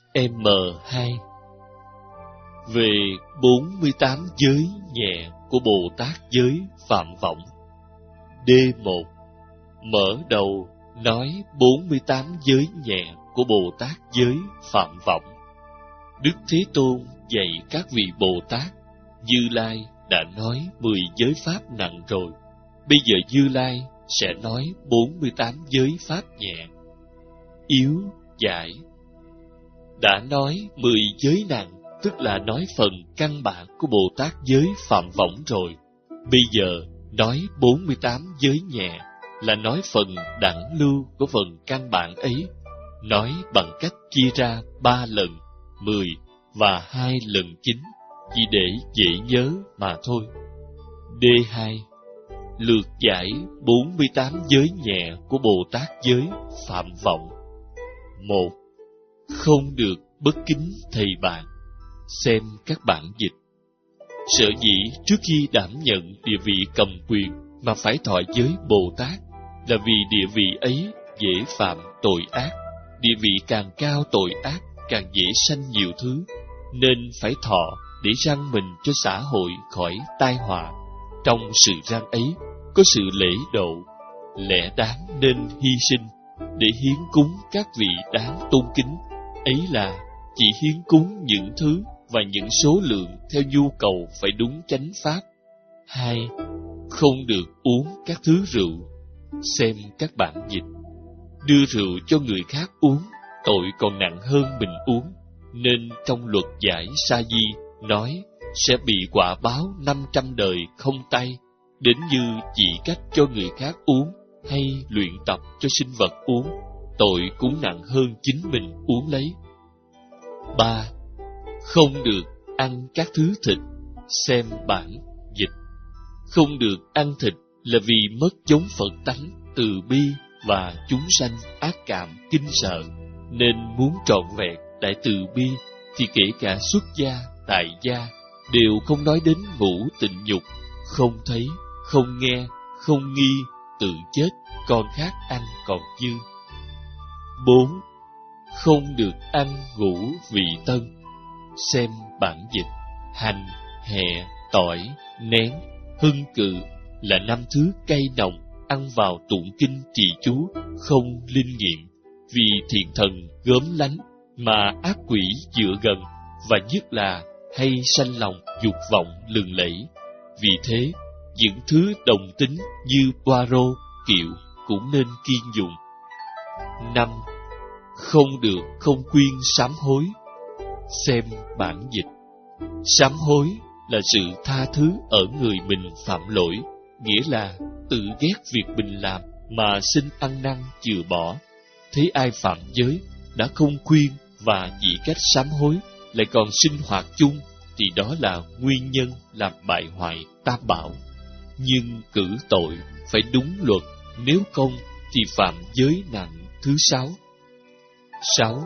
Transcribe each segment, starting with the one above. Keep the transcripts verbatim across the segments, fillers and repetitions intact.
M hai. Về bốn mươi tám giới nhẹ của Bồ Tát giới Phạm Võng. D một. Mở đầu nói bốn mươi tám giới nhẹ của Bồ Tát giới Phạm Võng. Đức Thế Tôn dạy các vị Bồ Tát, Như Lai đã nói mười giới pháp nặng rồi. Bây giờ Như Lai sẽ nói bốn mươi tám giới pháp nhẹ. Yếu giải. Đã nói mười giới nặng, tức là nói phần căn bản của Bồ Tát giới Phạm Võng rồi. Bây giờ nói bốn mươi tám giới nhẹ, là nói phần đẳng lưu của phần căn bản ấy, nói bằng cách chia ra ba lần, mười và hai lần chín, chỉ để dễ nhớ mà thôi. D hai. Lược giải bốn mươi tám giới nhẹ của Bồ Tát giới Phạm Võng. Một. Không được bất kính thầy bạn. Xem các bản dịch. Sở dĩ trước khi đảm nhận địa vị cầm quyền mà phải thọ giới Bồ Tát, là vì địa vị ấy dễ phạm tội ác. Địa vị càng cao tội ác càng dễ sanh nhiều thứ, nên phải thọ để răn mình cho xã hội khỏi tai họa. Trong sự răn ấy có sự lễ độ, lẽ đáng nên hy sinh để hiến cúng các vị đáng tôn kính. Ấy là chỉ hiến cúng những thứ và những số lượng theo nhu cầu phải đúng chánh pháp. Hai. Không được uống các thứ rượu. Xem các bản dịch. Đưa rượu cho người khác uống, tội còn nặng hơn mình uống, nên trong luật giải Sa Di nói sẽ bị quả báo năm trăm đời không tay, đến như chỉ cách cho người khác uống hay luyện tập cho sinh vật uống, tội cũng nặng hơn chính mình uống lấy. Ba. Không được ăn các thứ thịt. Xem bản dịch. Không được ăn thịt là vì mất giống Phật tánh từ bi và chúng sanh ác cảm kinh sợ, nên muốn trọn vẹn đại từ bi thì kể cả xuất gia, tại gia đều không nói đến ngũ tịnh nhục, không thấy, không nghe, không nghi, tự chết, con khác ăn còn dư. Bốn. Không được ăn ngũ vị tân. Xem bản dịch. Hành, hẹ, tỏi, nén, hưng cự là năm thứ cây nồng ăn vào tụng kinh trì chú không linh nghiệm, vì thiện thần gớm lánh mà ác quỷ dựa gần, và nhất là hay sanh lòng dục vọng lừng lẫy. Vì thế, những thứ đồng tính như poiro, kiệu cũng nên kiêng dụng. Năm. Không được không khuyên sám hối. Xem bản dịch. Sám hối là sự tha thứ ở người mình phạm lỗi, nghĩa là tự ghét việc mình làm mà xin ăn năn chừa bỏ. Thấy ai phạm giới đã không khuyên và chỉ cách sám hối, lại còn sinh hoạt chung, thì đó là nguyên nhân làm bại hoại tam bảo. Nhưng cử tội phải đúng luật, nếu không thì phạm giới nặng thứ sáu. Sáu.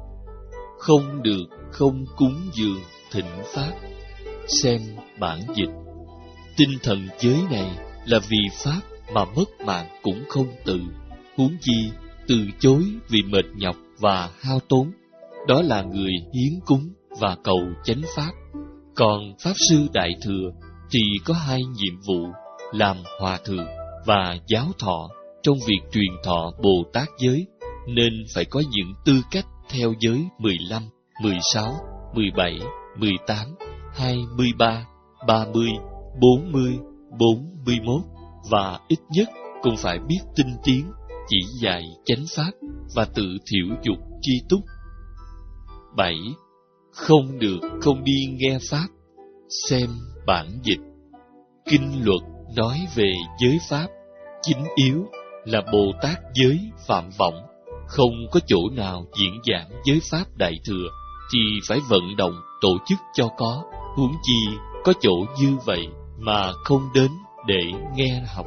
Không được không cúng dường thịnh pháp. Xem bản dịch. Tinh thần giới này là vì pháp mà mất mạng cũng không từ, huống chi từ chối vì mệt nhọc và hao tốn. Đó là người hiến cúng và cầu chánh pháp. Còn Pháp Sư Đại Thừa thì có hai nhiệm vụ, làm hòa thượng và giáo thọ trong việc truyền thọ Bồ Tát giới, nên phải có những tư cách theo giới mười lăm, mười sáu, mười bảy, mười tám, hai mươi ba, ba mươi, bốn mươi, bốn mươi mốt, và ít nhất cũng phải biết tinh tiến, chỉ dạy chánh pháp và tự thiểu dục tri túc. Bảy. Không được không đi nghe pháp. Xem bản dịch. Kinh luật nói về giới pháp, chính yếu là Bồ Tát giới Phạm Võng. Không có chỗ nào diễn giảng giới pháp Đại Thừa thì phải vận động tổ chức cho có, huống chi có chỗ như vậy mà không đến để nghe học.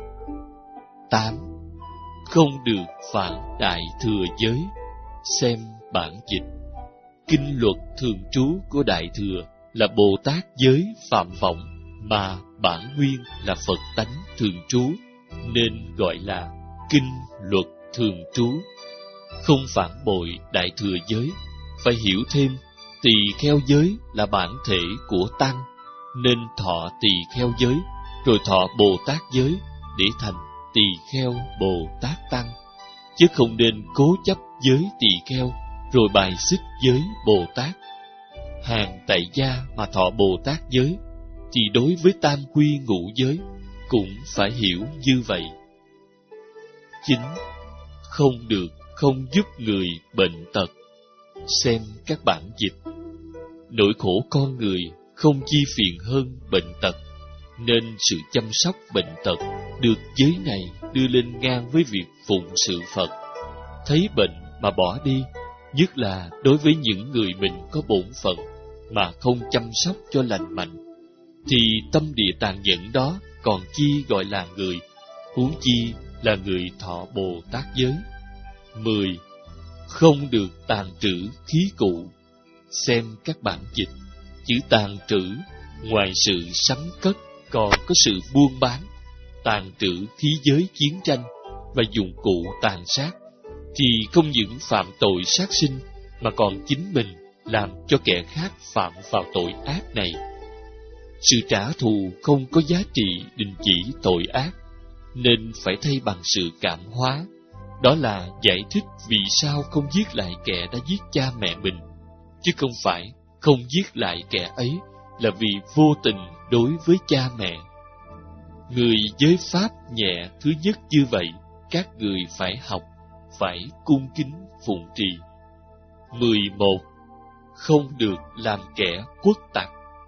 Tám. Không được phản Đại Thừa giới. Xem bản dịch. Kinh luật thường trú của Đại Thừa là Bồ Tát giới Phạm Võng, mà bản nguyên là Phật tánh thường trú, nên gọi là kinh luật thường trú. Không phản bội Đại Thừa giới, phải hiểu thêm tỳ kheo giới là bản thể của tăng, nên thọ tỳ kheo giới, rồi thọ Bồ Tát giới để thành tỳ kheo Bồ Tát tăng, chứ không nên cố chấp giới tỳ kheo rồi bài xích giới Bồ Tát. Hàng tại gia mà thọ Bồ Tát giới thì đối với tam quy ngũ giới cũng phải hiểu như vậy. Chính, không được không giúp người bệnh tật. Xem các bản dịch. Nỗi khổ con người không chi phiền hơn bệnh tật, nên sự chăm sóc bệnh tật được giới này đưa lên ngang với việc phụng sự Phật. Thấy bệnh mà bỏ đi, nhất là đối với những người mình có bổn phận mà không chăm sóc cho lành mạnh, thì tâm địa tàn nhẫn đó còn chi gọi là người, huống chi là người thọ Bồ Tát giới. Mười. Không được tàn trữ khí cụ. Xem các bản dịch. Chữ tàn trữ, ngoài sự sắm cất, còn có sự buôn bán, tàn trữ khí giới chiến tranh và dụng cụ tàn sát, thì không những phạm tội sát sinh, mà còn chính mình làm cho kẻ khác phạm vào tội ác này. Sự trả thù không có giá trị đình chỉ tội ác, nên phải thay bằng sự cảm hóa. Đó là giải thích vì sao không giết lại kẻ đã giết cha mẹ mình, chứ không phải không giết lại kẻ ấy là vì vô tình đối với cha mẹ. Người giới pháp nhẹ thứ nhất như vậy, các người phải học, phải cung kính phụng trì. Mười một. Không được làm kẻ quốc tặc.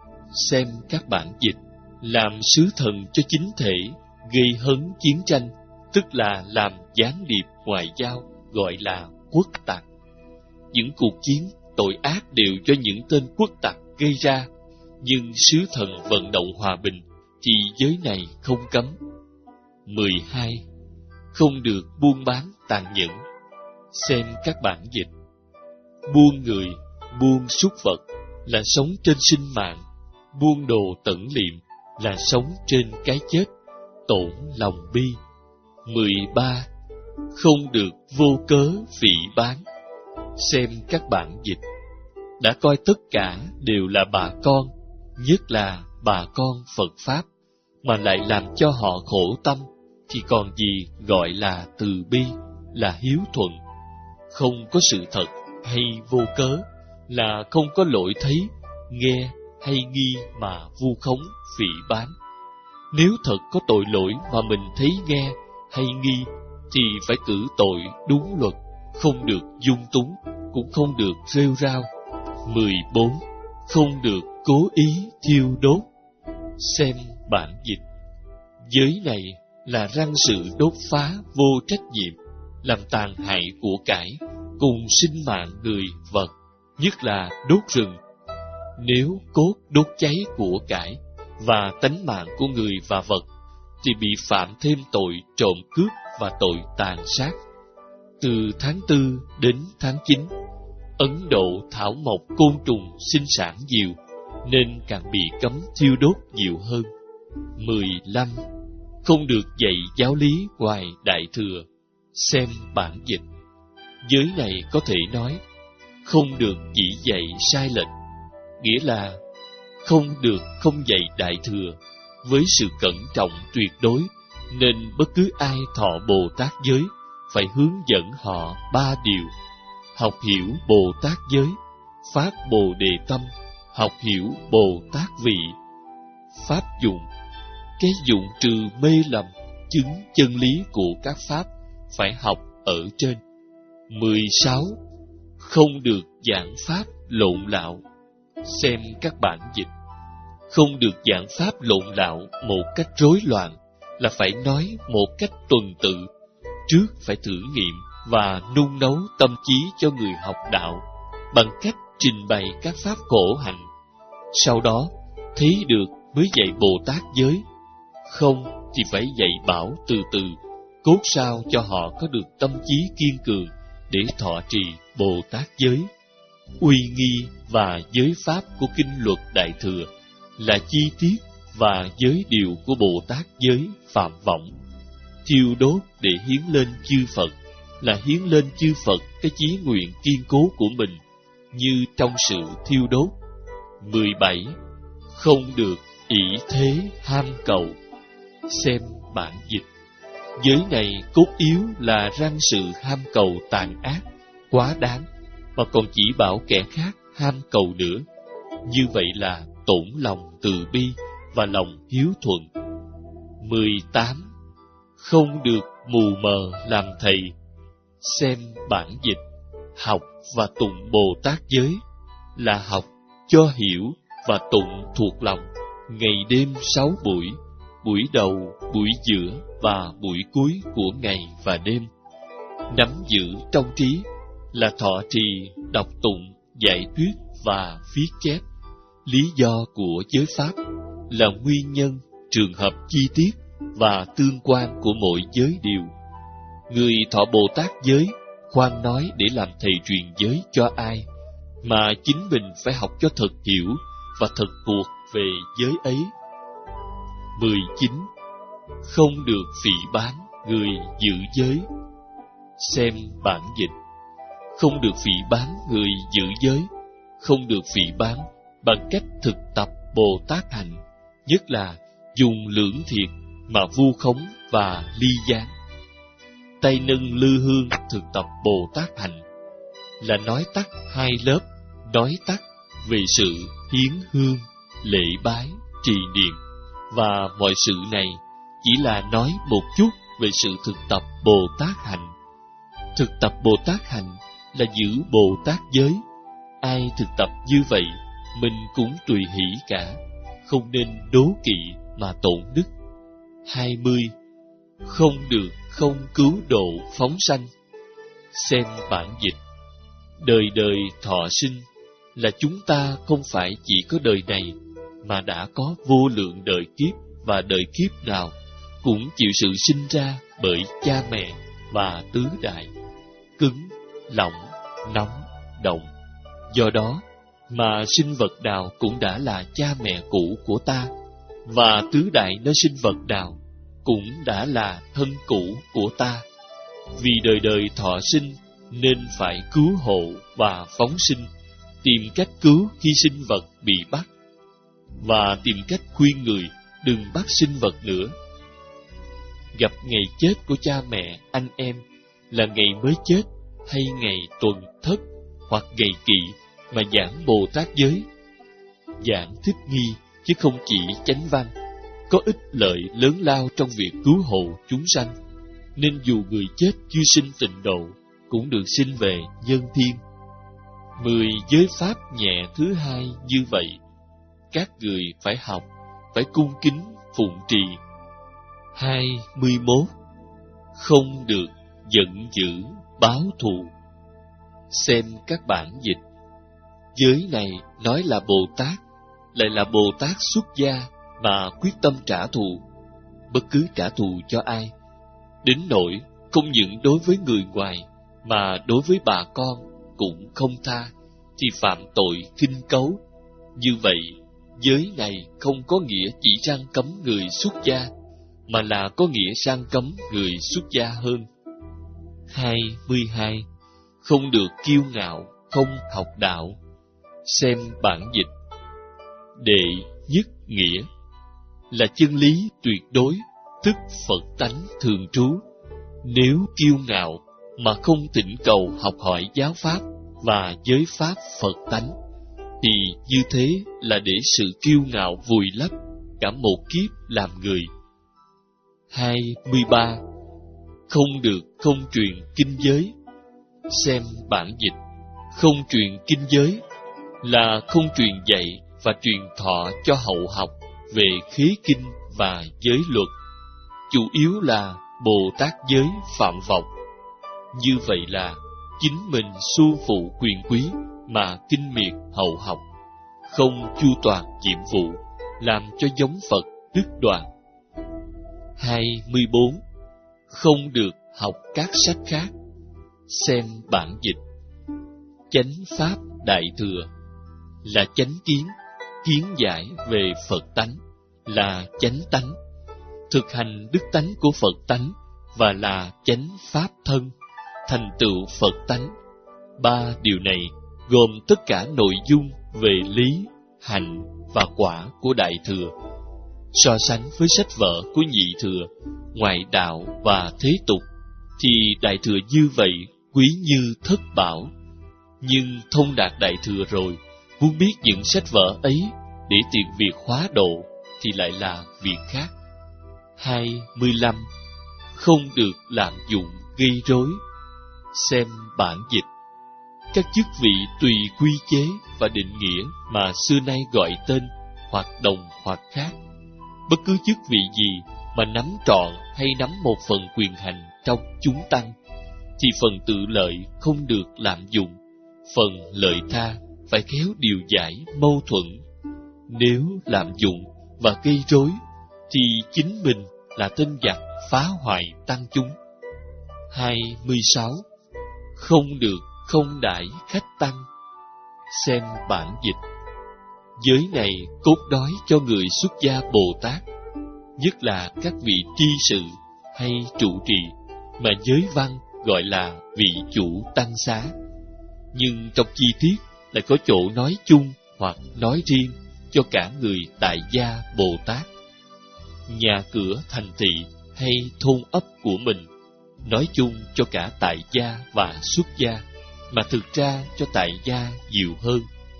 Xem các bản dịch. Làm sứ thần cho chính thể, gây hấn chiến tranh, tức là làm gián điệp ngoại giao, gọi là quốc tặc. Những cuộc chiến tội ác đều do những tên quốc tặc gây ra, nhưng sứ thần vận động hòa bình thì giới này không cấm. Mười hai. Không được buôn bán tàn nhẫn. Xem các bản dịch. Buôn người, buôn súc vật là sống trên sinh mạng, buôn đồ tẩn liệm là sống trên cái chết, tổn lòng bi. Mười ba. Không được vô cớ phỉ báng. Xem các bản dịch. Đã coi tất cả đều là bà con, nhất là bà con Phật Pháp, mà lại làm cho họ khổ tâm, thì còn gì gọi là từ bi, là hiếu thuận. Không có sự thật hay vô cớ, là không có lỗi thấy, nghe hay nghi mà vu khống phỉ báng. Nếu thật có tội lỗi mà mình thấy nghe hay nghi, thì phải cử tội đúng luật, không được dung túng, cũng không được rêu rao. Mười bốn. Không được cố ý thiêu đốt. Xem bản dịch. Giới này là răng sự đốt phá vô trách nhiệm, làm tàn hại của cải cùng sinh mạng người vật, nhất là đốt rừng. Nếu cốt đốt cháy của cải và tánh mạng của người và vật, thì bị phạm thêm tội trộm cướp và tội tàn sát. Từ tháng tư đến tháng chín, Ấn Độ thảo mộc côn trùng sinh sản nhiều, nên càng bị cấm thiêu đốt nhiều hơn. Mười lăm. Không được dạy giáo lý ngoài Đại Thừa. Xem bản dịch. Giới này có thể nói không được chỉ dạy sai lệch, nghĩa là không được không dạy Đại Thừa với sự cẩn trọng tuyệt đối, nên bất cứ ai thọ Bồ Tát giới phải hướng dẫn họ ba điều: học hiểu Bồ Tát giới, phát Bồ Đề tâm, học hiểu Bồ Tát vị. Pháp dụng. Cái dụng trừ mê lầm, chứng chân lý của các pháp phải học ở trên. Mười sáu. Không được giảng pháp lộn lạo. Xem các bản dịch. Không được giảng pháp lộn lạo một cách rối loạn, là phải nói một cách tuần tự. Trước phải thử nghiệm và nung nấu tâm trí cho người học đạo bằng cách trình bày các pháp khổ hạnh. Sau đó thấy được mới dạy Bồ Tát giới. Không thì phải dạy bảo từ từ, cốt sao cho họ có được tâm trí kiên cường để thọ trì Bồ Tát giới. Uy nghi và giới pháp của kinh luật Đại Thừa là chi tiết và giới điều của Bồ Tát giới phạm vọng. Thiêu đốt để hiến lên chư Phật là hiến lên chư Phật cái chí nguyện kiên cố của mình, như trong sự thiêu đốt. mười bảy. Không được ỷ thế ham cầu. Xem bản dịch. Giới này cốt yếu là răng sự ham cầu tàn ác, quá đáng, mà còn chỉ bảo kẻ khác ham cầu nữa. Như vậy là tổn lòng từ bi và lòng hiếu thuận. mười tám. Không được mù mờ làm thầy. Xem bản dịch. Học và tụng Bồ Tát giới là học cho hiểu và tụng thuộc lòng, ngày đêm sáu buổi, buổi đầu, buổi giữa và buổi cuối của ngày và đêm. Nắm giữ trong trí là thọ trì, đọc tụng, giải thuyết và viết chép. Lý do của giới pháp là nguyên nhân, trường hợp chi tiết và tương quan của mỗi giới điều. Người thọ Bồ Tát giới khoan nói để làm thầy truyền giới cho ai, mà chính mình phải học cho thật hiểu và thật thuộc về giới ấy. mười chín. Không được phỉ báng người giữ giới. Xem bản dịch. Không được phỉ báng người giữ giới, không được phỉ báng bằng cách thực tập Bồ Tát hạnh, nhất là dùng lưỡng thiệt mà vu khống và ly gián. Tay nâng lư hương thực tập Bồ Tát hạnh là nói tắt hai lớp, nói tắt về sự hiến hương, lễ bái, trì niệm, và mọi sự này chỉ là nói một chút về sự thực tập Bồ Tát hạnh. Thực tập Bồ Tát hạnh là giữ Bồ Tát giới. Ai thực tập như vậy, mình cũng tùy hỷ cả, không nên đố kỵ mà tổn đức. hai mươi. Không được không cứu độ phóng sanh. Xem bản dịch. Đời đời thọ sinh là chúng ta không phải chỉ có đời này, mà đã có vô lượng đời kiếp, và đời kiếp nào cũng chịu sự sinh ra bởi cha mẹ và tứ đại, cứng, lỏng, nóng, động. Do đó mà sinh vật nào cũng đã là cha mẹ cũ của ta, và tứ đại nơi sinh vật nào cũng đã là thân cũ của ta. Vì đời đời thọ sinh nên phải cứu hộ và phóng sinh, tìm cách cứu khi sinh vật bị bắt, và tìm cách khuyên người đừng bắt sinh vật nữa. Gặp ngày chết của cha mẹ, anh em là ngày mới chết, hay ngày tuần thất hoặc ngày kỵ mà giảng Bồ Tát giới. Giảng thích nghi chứ không chỉ chánh văn, có ích lợi lớn lao trong việc cứu hộ chúng sanh, nên dù người chết chưa sinh tịnh độ cũng được sinh về nhân thiên. Mười giới pháp nhẹ thứ hai như vậy, các người phải học, phải cung kính phụng trì. hai mươi mốt. Không được giận dữ báo thù. Xem các bản dịch. Giới này nói là Bồ Tát, lại là Bồ Tát xuất gia mà quyết tâm trả thù, bất cứ trả thù cho ai, đến nỗi không những đối với người ngoài mà đối với bà con cũng không tha, thì phạm tội khinh cấu. Như vậy, giới này không có nghĩa chỉ sang cấm người xuất gia, mà là có nghĩa sang cấm người xuất gia hơn. hai mươi hai. Không được kiêu ngạo, không học đạo. Xem bản dịch. Đệ nhất nghĩa là chân lý tuyệt đối, tức Phật tánh thường trú. Nếu kiêu ngạo mà không thỉnh cầu học hỏi giáo pháp và giới pháp Phật tánh, thì như thế là để sự kiêu ngạo vùi lấp cả một kiếp làm người. hai mươi ba. Không được không truyền kinh giới. Xem bản dịch. Không truyền kinh giới là không truyền dạy và truyền thọ cho hậu học về khế kinh và giới luật, chủ yếu là Bồ Tát giới phạm vọng. Như vậy là chính mình su phụ quyền quý mà kinh miệt hậu học, không chu toàn nhiệm vụ, làm cho giống Phật đứt đoạn. hai mươi bốn. Không được học các sách khác. Xem bản dịch. Chánh pháp đại thừa là chánh kiến, kiến giải về Phật tánh, là chánh tánh, thực hành đức tánh của Phật tánh, và là chánh pháp thân, thành tựu Phật tánh. Ba điều này gồm tất cả nội dung về lý, hạnh và quả của Đại Thừa. So sánh với sách vở của Nhị Thừa, Ngoại Đạo và Thế Tục, thì Đại Thừa như vậy quý như thất bảo. Nhưng thông đạt Đại Thừa rồi, muốn biết những sách vở ấy để tìm việc hóa độ thì lại là việc khác. hai mươi lăm. Không được lạm dụng gây rối. Xem bản dịch. Các chức vị tùy quy chế và định nghĩa mà xưa nay gọi tên, hoặc đồng hoặc khác. Bất cứ chức vị gì mà nắm trọn hay nắm một phần quyền hành trong chúng tăng, thì phần tự lợi không được lạm dụng, phần lợi tha phải khéo điều giải mâu thuẫn. Nếu lạm dụng và gây rối, thì chính mình là tên giặc phá hoại tăng chúng. hai mươi sáu. Không được không đãi khách tăng. Xem bản dịch. Giới này cốt đói cho người xuất gia Bồ Tát, nhất là các vị tri sự hay trụ trì, mà giới văn gọi là vị chủ tăng xá. Nhưng trong chi tiết lại có chỗ nói chung hoặc nói riêng cho cả người tại gia Bồ Tát. Nhà cửa thành thị hay thôn ấp của mình, nói chung cho cả tại gia và xuất gia, mà thực ra cho tại gia nhiều hơn.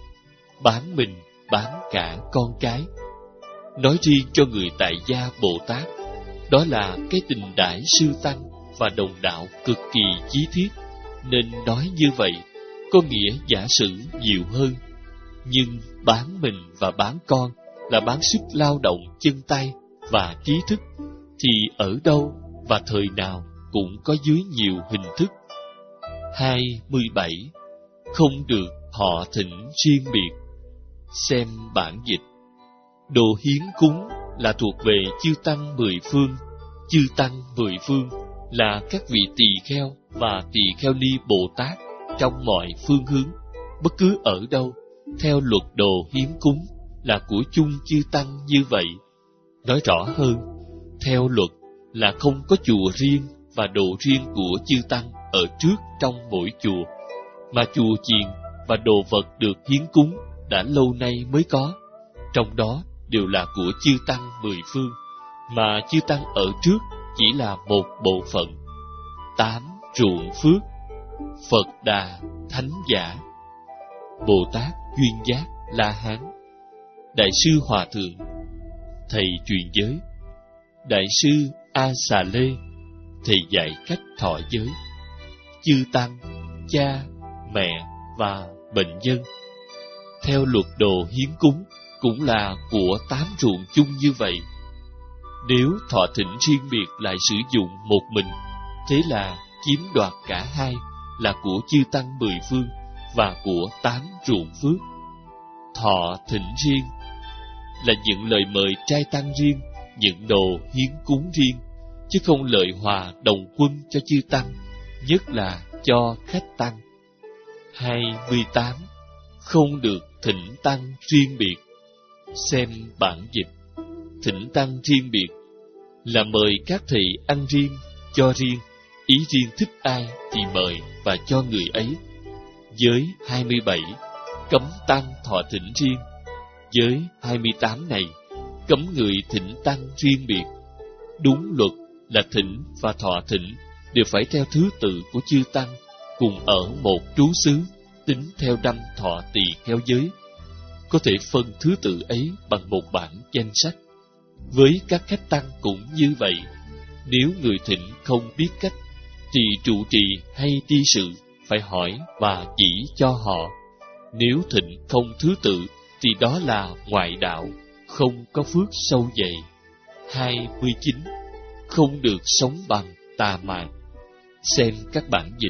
Bán mình, bán cả con cái. Nói riêng cho người tại gia Bồ Tát, đó là cái tình đãi sư tăng và đồng đạo cực kỳ chí thiết, nên nói như vậy có nghĩa giả sử nhiều hơn. Nhưng bán mình và bán con là bán sức lao động chân tay và trí thức, thì ở đâu và thời nào cũng có dưới nhiều hình thức. hai mươi bảy. Không được họ thỉnh riêng biệt. Xem bản dịch. Đồ hiến cúng là thuộc về chư tăng mười phương. Chư tăng mười phương là các vị tỳ kheo và tỳ kheo ni Bồ Tát trong mọi phương hướng, bất cứ ở đâu, theo luật đồ hiến cúng là của chung chư tăng như vậy. Nói rõ hơn, theo luật là không có chùa riêng và đồ riêng của chư tăng ở trước trong mỗi chùa, mà chùa chiền và đồ vật được hiến cúng đã lâu nay mới có, trong đó đều là của chư tăng mười phương, mà chư tăng ở trước chỉ là một bộ phận. Tám. Ruộng phước. Phật Đà Thánh Giả. Bồ Tát Duyên Giác La Hán. Đại sư Hòa Thượng, thầy truyền giới. Đại sư A Xà Lê, thầy dạy cách thọ giới. Chư tăng, cha, mẹ và bệnh nhân. Theo luật đồ hiến cúng cũng là của tám ruộng chung như vậy. Nếu thọ thỉnh riêng biệt lại sử dụng một mình, thế là chiếm đoạt cả hai, là của chư tăng mười phương và của tám ruộng phước. Thọ thỉnh riêng là những lời mời trai tăng riêng, những đồ hiến cúng riêng, chứ không lợi hòa đồng quân cho chư tăng, nhất là cho khách tăng. hai mươi tám. Không được thỉnh tăng riêng biệt. Xem bản dịch. Thỉnh tăng riêng biệt là mời các thầy ăn riêng, cho riêng, ý riêng thích ai thì mời và cho người ấy. Giới hai mươi bảy. Cấm tăng thọ thỉnh riêng. Giới hai mươi tám này cấm người thỉnh tăng riêng biệt. Đúng luật là thỉnh và thọ thỉnh đều phải theo thứ tự của chư tăng, cùng ở một trú xứ, tính theo năm thọ tỳ kheo giới. Có thể phân thứ tự ấy bằng một bản danh sách. Với các khách tăng cũng như vậy. Nếu người thỉnh không biết cách, thì trụ trì hay tri sự phải hỏi và chỉ cho họ. Nếu thỉnh không thứ tự, thì đó là ngoại đạo, không có phước sâu dày. hai mươi chín. Không được sống bằng tà mạn. Xem các bản dịch.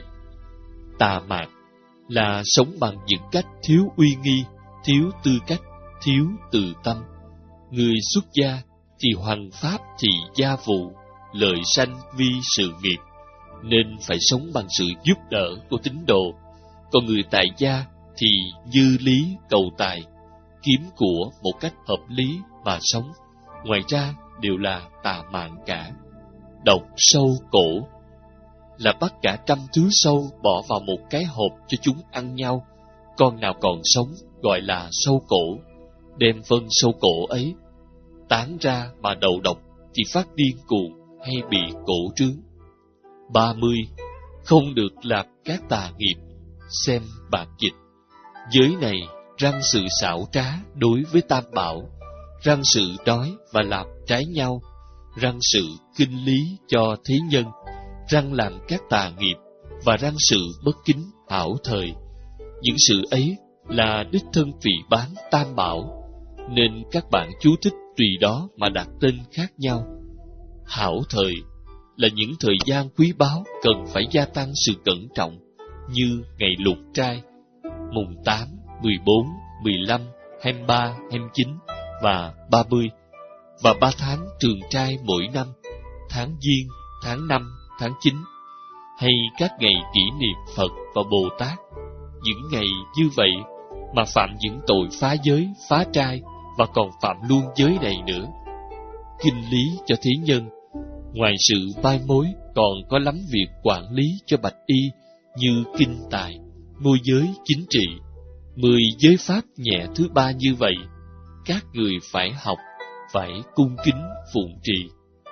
Tà mạn là sống bằng những cách thiếu uy nghi, thiếu tư cách, thiếu từ tâm. Người xuất gia thì hoằng pháp thì gia vụ, lợi sanh vi sự nghiệp, nên phải sống bằng sự giúp đỡ của tín đồ. Còn người tại gia thì dư lý cầu tài, kiếm của một cách hợp lý mà sống. Ngoài ra đều là tà mạn cả. Độc sâu cổ là bắt cả trăm thứ sâu bỏ vào một cái hộp cho chúng ăn nhau, con nào còn sống gọi là sâu cổ, đem phân sâu cổ ấy tán ra mà đầu độc thì phát điên cuồng hay bị cổ trướng. Ba mươi. Không được làm các tà nghiệp. Xem bản dịch. Giới này răng sự xảo trá đối với tam bảo, răng sự đói và làm trái nhau, răng sự kinh lý cho thế nhân, răng làm các tà nghiệp và răng sự bất kính ảo thời. Những sự ấy là đích thân phỉ báng tam bảo, nên các bạn chú thích tùy đó mà đặt tên khác nhau. Hảo thời là những thời gian quý báu cần phải gia tăng sự cẩn trọng, như ngày lục trai, mùng tám, mười bốn, mười lăm, hai mươi ba, hai mươi chín và ba mươi, và ba tháng trường trai mỗi năm, tháng Giêng, tháng năm, tháng chín, hay các ngày kỷ niệm Phật và Bồ Tát. Những ngày như vậy mà phạm những tội phá giới, phá trai và còn phạm luôn giới này nữa. Kinh lý cho thế nhân, ngoài sự mai mối còn có lắm việc quản lý cho bạch y như kinh tài, môi giới chính trị. Mười giới pháp nhẹ thứ ba như vậy, các người phải học, phải cung kính phụng trì.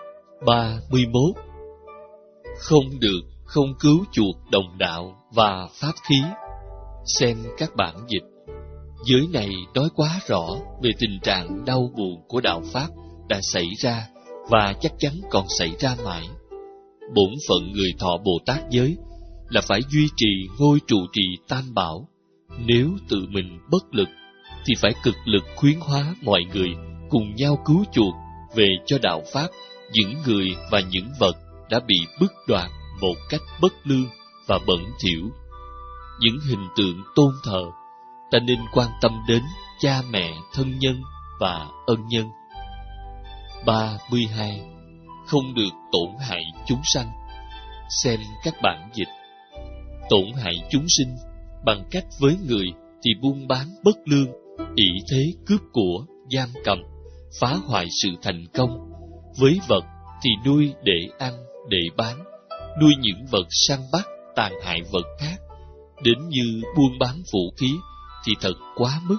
Ba mươi mốt. Không được không cứu chuộc đồng đạo và pháp khí. Xem các bản dịch. Giới này nói quá rõ về tình trạng đau buồn của đạo pháp đã xảy ra và chắc chắn còn xảy ra mãi. Bổn phận người thọ Bồ Tát giới là phải duy trì ngôi trụ trì tam bảo. Nếu tự mình bất lực thì phải cực lực khuyến hóa mọi người cùng nhau cứu chuộc về cho đạo pháp những người và những vật đã bị bức đoạt một cách bất lương và bẩn thỉu. Những hình tượng tôn thờ, ta nên quan tâm đến cha mẹ, thân nhân và ân nhân. Ba mươi hai. Không được tổn hại chúng sanh. Xem các bản dịch. Tổn hại chúng sinh bằng cách với người thì buôn bán bất lương, ỷ thế cướp của, giam cầm, phá hoại sự thành công. Với vật thì nuôi để ăn, để bán, nuôi những vật săn bắt, tàn hại vật khác, đến như buôn bán vũ khí thì thật quá mức.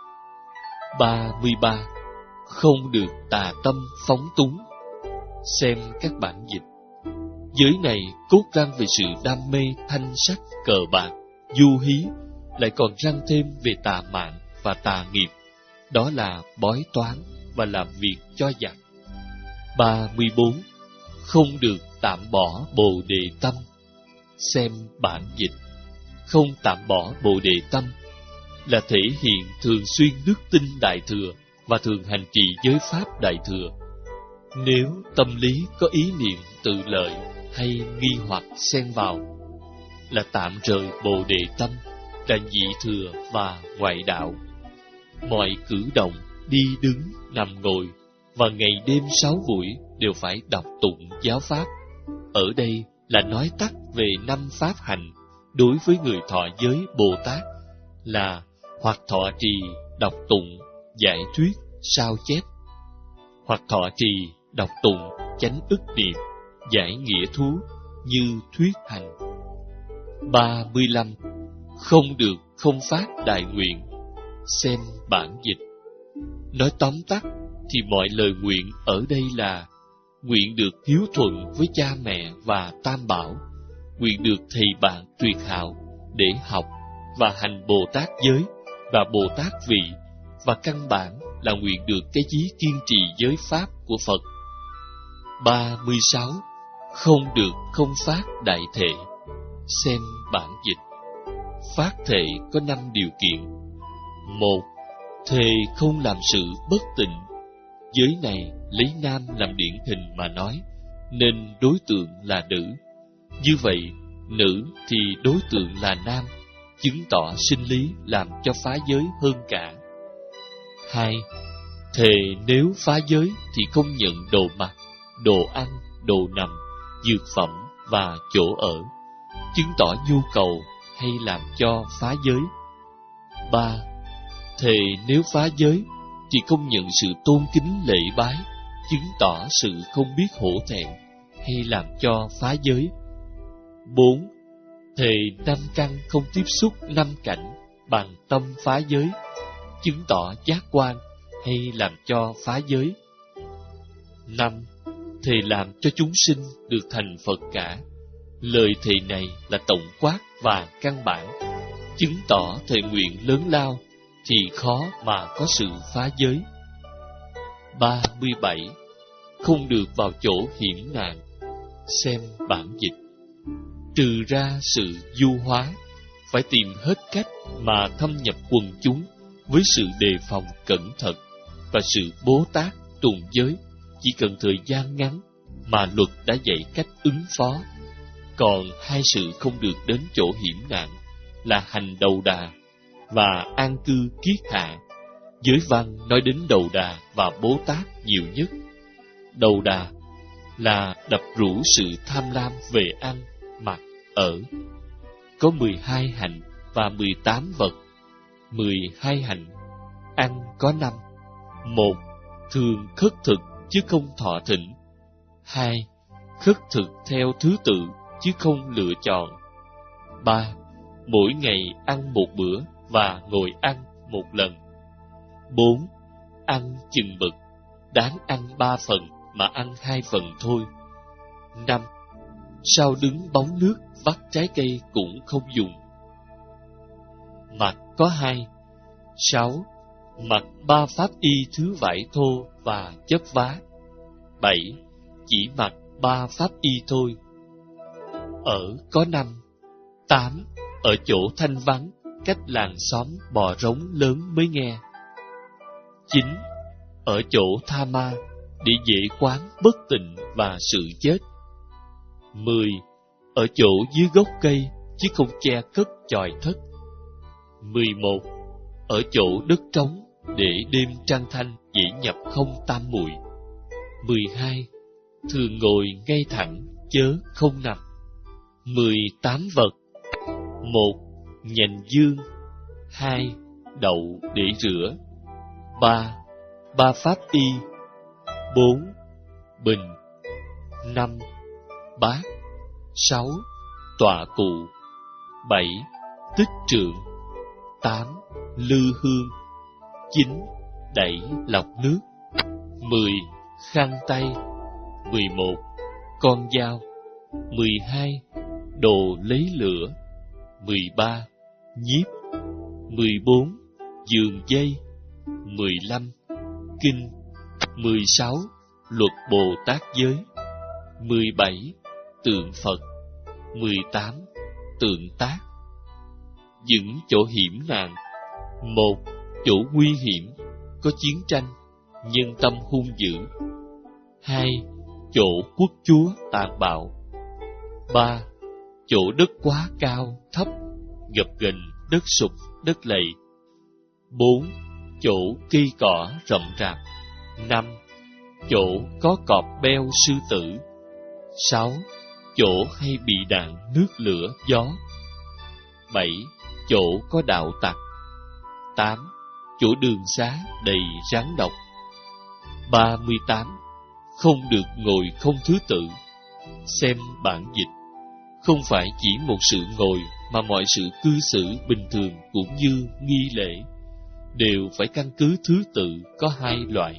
Ba mươi ba. Không được tà tâm phóng túng. Xem các bản dịch. Giới này cốt răng về sự đam mê thanh sắc, cờ bạc, du hí, lại còn răng thêm về tà mạng và tà nghiệp, đó là bói toán và làm việc cho giặc. Ba mươi bốn. Không được tạm bỏ bồ đề tâm. Xem bản dịch. Không tạm bỏ bồ đề tâm là thể hiện thường xuyên đức tin đại thừa và thường hành trì giới pháp đại thừa. Nếu tâm lý có ý niệm tự lợi hay nghi hoặc xen vào, là tạm rời bồ đề tâm, là nhị thừa và ngoại đạo. Mọi cử động, đi đứng, nằm ngồi và ngày đêm sáu buổi đều phải đọc tụng giáo pháp. Ở đây là nói tắt về năm pháp hành đối với người thọ giới Bồ Tát, là hoặc thọ trì, đọc tụng, giải thuyết, sao chép, hoặc thọ trì, đọc tụng, chánh ức niệm, giải nghĩa thú như thuyết hành. Ba mươi lăm. Không được không phát đại nguyện. Xem bản dịch. Nói tóm tắt thì mọi lời nguyện ở đây là nguyện được hiếu thuận với cha mẹ và tam bảo, nguyện được thầy bạn tuyệt hảo để học và hành Bồ Tát giới và Bồ Tát vị, và căn bản là nguyện được cái chí kiên trì giới pháp của Phật. Ba mươi sáu. Không được không phát đại thệ. Xem bản dịch. Phát thệ có năm điều kiện. Một. Thề không làm sự bất tịnh. Giới này lấy nam làm điển hình mà nói, nên đối tượng là nữ. Như vậy, nữ thì đối tượng là nam, chứng tỏ sinh lý làm cho phá giới hơn cả. Hai. Thề nếu phá giới thì không nhận đồ mặc, đồ ăn, đồ nằm, dược phẩm và chỗ ở, chứng tỏ nhu cầu hay làm cho phá giới. Ba. Thề nếu phá giới thì không nhận sự tôn kính lễ bái, chứng tỏ sự không biết hổ thẹn hay làm cho phá giới. Bốn. Thề năm căn không tiếp xúc năm cảnh, bằng tâm phá giới, chứng tỏ giác quan hay làm cho phá giới. Năm, thề làm cho chúng sinh được thành Phật cả. Lời thề này là tổng quát và căn bản, chứng tỏ thệ nguyện lớn lao thì khó mà có sự phá giới. Ba mươi bảy. Không được vào chỗ hiểm nạn. Xem bản dịch. Trừ ra sự du hóa, phải tìm hết cách mà thâm nhập quần chúng với sự đề phòng cẩn thận và sự bố tát tùng giới, chỉ cần thời gian ngắn mà luật đã dạy cách ứng phó. Còn hai sự không được đến chỗ hiểm nạn là hành đầu đà và an cư kiết hạ. Giới văn nói đến đầu đà và Bố Tát nhiều nhất. Đầu đà là đập rũ sự tham lam về ăn, mặc, ở. Có mười hai hành và mười tám vật. Mười hai hành, ăn có năm. Một, thường khất thực chứ không thọ thịnh. Hai, khất thực theo thứ tự chứ không lựa chọn. Ba, mỗi ngày ăn một bữa và ngồi ăn một lần. Bốn, ăn chừng mực, đáng ăn ba phần mà ăn hai phần thôi. Năm, sau đứng bóng nước vắt trái cây cũng không dùng. Mặc có hai. Sáu, mặc ba pháp y thứ vải thô và chấp vá. Bảy, chỉ mặc ba pháp y thôi. Ở có năm. Tám, ở chỗ thanh vắng, cách làng xóm bò rống lớn mới nghe. Chín, ở chỗ tha ma, để dễ quán bất tịnh và sự chết. Mười, ở chỗ dưới gốc cây, chứ không che cất chòi thất. Mười một, ở chỗ đất trống, để đêm trăng thanh dễ nhập không tam muội. Mười hai, thường ngồi ngay thẳng, chớ không nằm. Mười tám vật. Một, nhành dương. Hai, đậu để rửa. Ba, ba pháp y. Bốn, bình. Năm, bát. Sáu, tọa cụ. Bảy, tích trượng. Tám, lư hương. Chín, đẩy lọc nước. Mười, khăn tay. Mười một, con dao. Mười hai, đồ lấy lửa. Mười ba, nhiếp. Mười bốn, giường dây. Mười lăm, kinh. Mười sáu, luật Bồ Tát giới. Mười bảy, tượng Phật. Mười tám, tượng tác. Những chỗ hiểm nạn. Một, chỗ nguy hiểm, có chiến tranh, nhân tâm hung dữ. Hai, chỗ quốc chúa tàn bạo. Ba, chỗ đất quá cao, thấp, gập ghềnh, đất sụp, đất lầy. Bốn, chỗ cây cỏ rậm rạp. Năm, chỗ có cọp beo sư tử. Sáu, chỗ hay bị đạn nước lửa gió. Bảy, chỗ có đạo tặc. Tám, chỗ đường xá đầy rắn độc. Ba mươi tám, không được ngồi không thứ tự. Xem bản dịch. Không phải chỉ một sự ngồi, mà mọi sự cư xử bình thường cũng như nghi lễ đều phải căn cứ thứ tự có hai loại.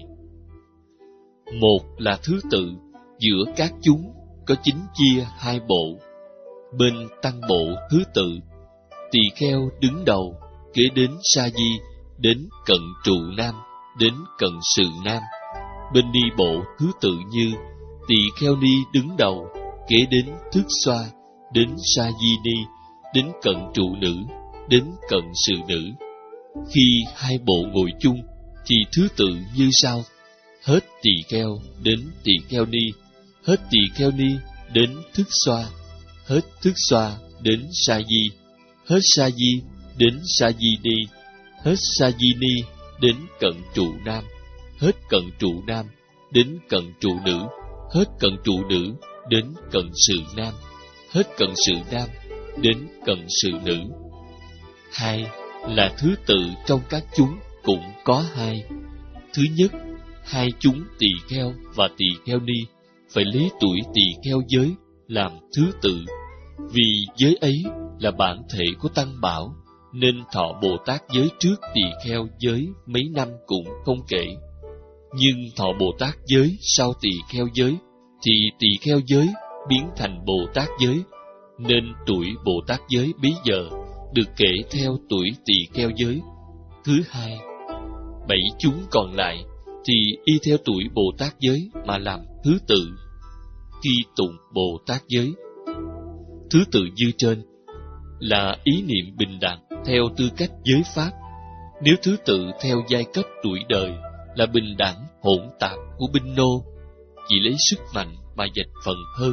Một là thứ tự giữa các chúng có chính chia hai bộ. Bên tăng bộ thứ tự, tỳ kheo đứng đầu, kế đến sa di, đến cận trụ nam, đến cận sự nam. Bên ni bộ thứ tự như tỳ kheo ni đứng đầu, kế đến thức xoa, đến sa di ni, đến cận trụ nữ, đến cận sự nữ. Khi hai bộ ngồi chung thì thứ tự như sau: hết tỳ kheo đến tỳ kheo ni, hết tỳ kheo ni đến thức xoa, hết thức xoa đến sa di, hết sa di đến sa di ni, hết sa di ni đến cận trụ nam, hết cận trụ nam đến cận trụ nữ, hết cận trụ nữ đến cận sự nam, hết cận sự nam đến cận sự nữ. Hai là thứ tự trong các chúng cũng có hai. Thứ nhất, hai chúng tỳ kheo và tỳ kheo ni phải lấy tuổi tỳ kheo giới làm thứ tự, vì giới ấy là bản thể của tăng bảo, nên thọ Bồ Tát giới trước tỳ kheo giới mấy năm cũng không kể. Nhưng thọ Bồ Tát giới sau tỳ kheo giới, thì tỳ kheo giới biến thành Bồ Tát giới, nên tuổi Bồ Tát giới bấy giờ được kể theo tuổi tỳ kheo giới. Thứ hai, bảy chúng còn lại thì y theo tuổi Bồ Tát giới mà làm thứ tự, khi tụng Bồ Tát giới. Thứ tự như trên là ý niệm bình đẳng theo tư cách giới pháp. Nếu thứ tự theo giai cấp tuổi đời là bình đẳng hỗn tạp của binh nô, chỉ lấy sức mạnh mà dạch phần hơn.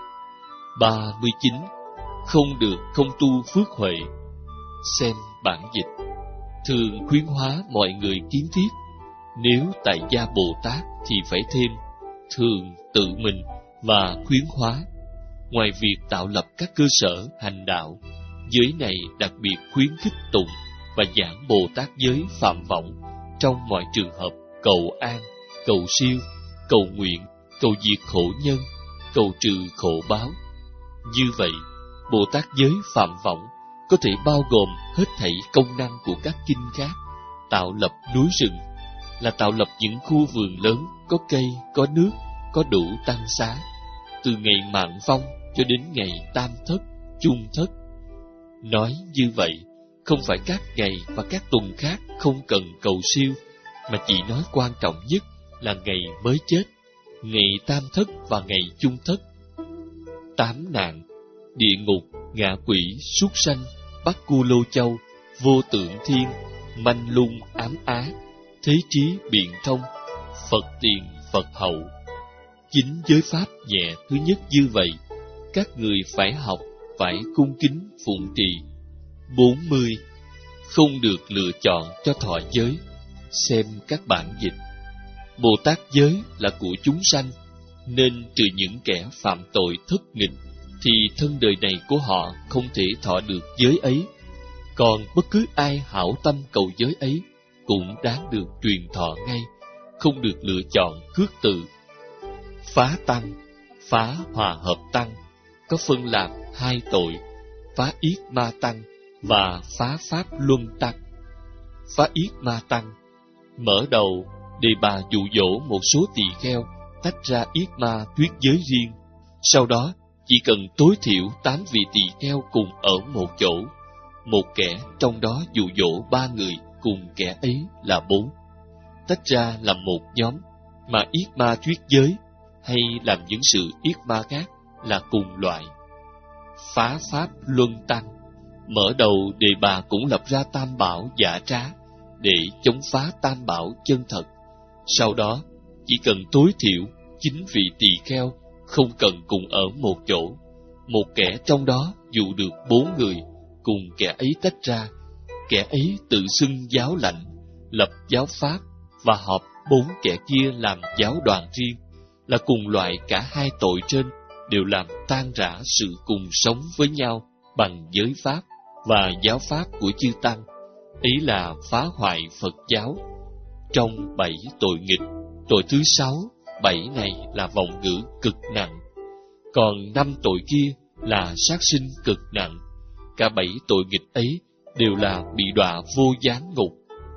ba mươi chín. Không được không tu phước huệ. Xem bản dịch. Thường khuyến hóa mọi người kiến thiết. Nếu tại gia Bồ Tát thì phải thêm thường tự mình và khuyến hóa. Ngoài việc tạo lập các cơ sở hành đạo, giới này đặc biệt khuyến khích tụng và giảng Bồ Tát giới phạm vọng trong mọi trường hợp cầu an, cầu siêu, cầu nguyện, cầu diệt khổ nhân, cầu trừ khổ báo. Như vậy, Bồ Tát giới phạm vọng có thể bao gồm hết thảy công năng của các kinh khác. Tạo lập núi rừng là tạo lập những khu vườn lớn có cây, có nước, có đủ tăng xá, từ ngày Mạn Vong cho đến ngày Tam Thất, Chung Thất. Nói như vậy, không phải các ngày và các tuần khác không cần cầu siêu, mà chỉ nói quan trọng nhất là ngày mới chết, ngày Tam Thất và ngày Chung Thất. Tám nạn, địa ngục, ngạ quỷ, súc sanh, Bắc Cu Lô Châu, vô tượng thiên, manh lung ám á, thế trí biện thông, Phật tiền Phật hậu. Chính giới pháp nhẹ thứ nhất như vậy, các người phải học, phải cung kính phụng trì. bốn mươi. Không được lựa chọn cho thọ giới. Xem các bản dịch. Bồ Tát giới là của chúng sanh, nên trừ những kẻ phạm tội thất nghịch, thì thân đời này của họ không thể thọ được giới ấy. Còn bất cứ ai hảo tâm cầu giới ấy cũng đáng được truyền thọ ngay, không được lựa chọn khước từ. Phá tăng, phá hòa hợp tăng có phân làm hai tội: phá yết ma tăng và phá pháp luân tăng. Phá yết ma tăng, mở đầu đề bà dụ dỗ một số tỳ kheo tách ra yết ma thuyết giới riêng. Sau đó chỉ cần tối thiểu tám vị tỳ kheo cùng ở một chỗ, một kẻ trong đó dụ dỗ ba người cùng kẻ ấy là bốn. Tách ra làm một nhóm, mà yết ma thuyết giới hay làm những sự yết ma khác là cùng loại. Phá pháp luân tăng, mở đầu đề bà cũng lập ra tam bảo giả trá để chống phá tam bảo chân thật. Sau đó chỉ cần tối thiểu chín vị tỳ kheo không cần cùng ở một chỗ, một kẻ trong đó dụ được bốn người cùng kẻ ấy tách ra, kẻ ấy tự xưng giáo lãnh, lập giáo pháp và họp bốn kẻ kia làm giáo đoàn riêng, là cùng loại cả hai tội trên, đều làm tan rã sự cùng sống với nhau bằng giới pháp và giáo pháp của chư tăng. Ý là phá hoại Phật giáo. Trong bảy tội nghịch, tội thứ sáu, bảy này là vọng ngữ cực nặng, còn năm tội kia là sát sinh cực nặng. Cả bảy tội nghịch ấy đều là bị đọa vô gián ngục.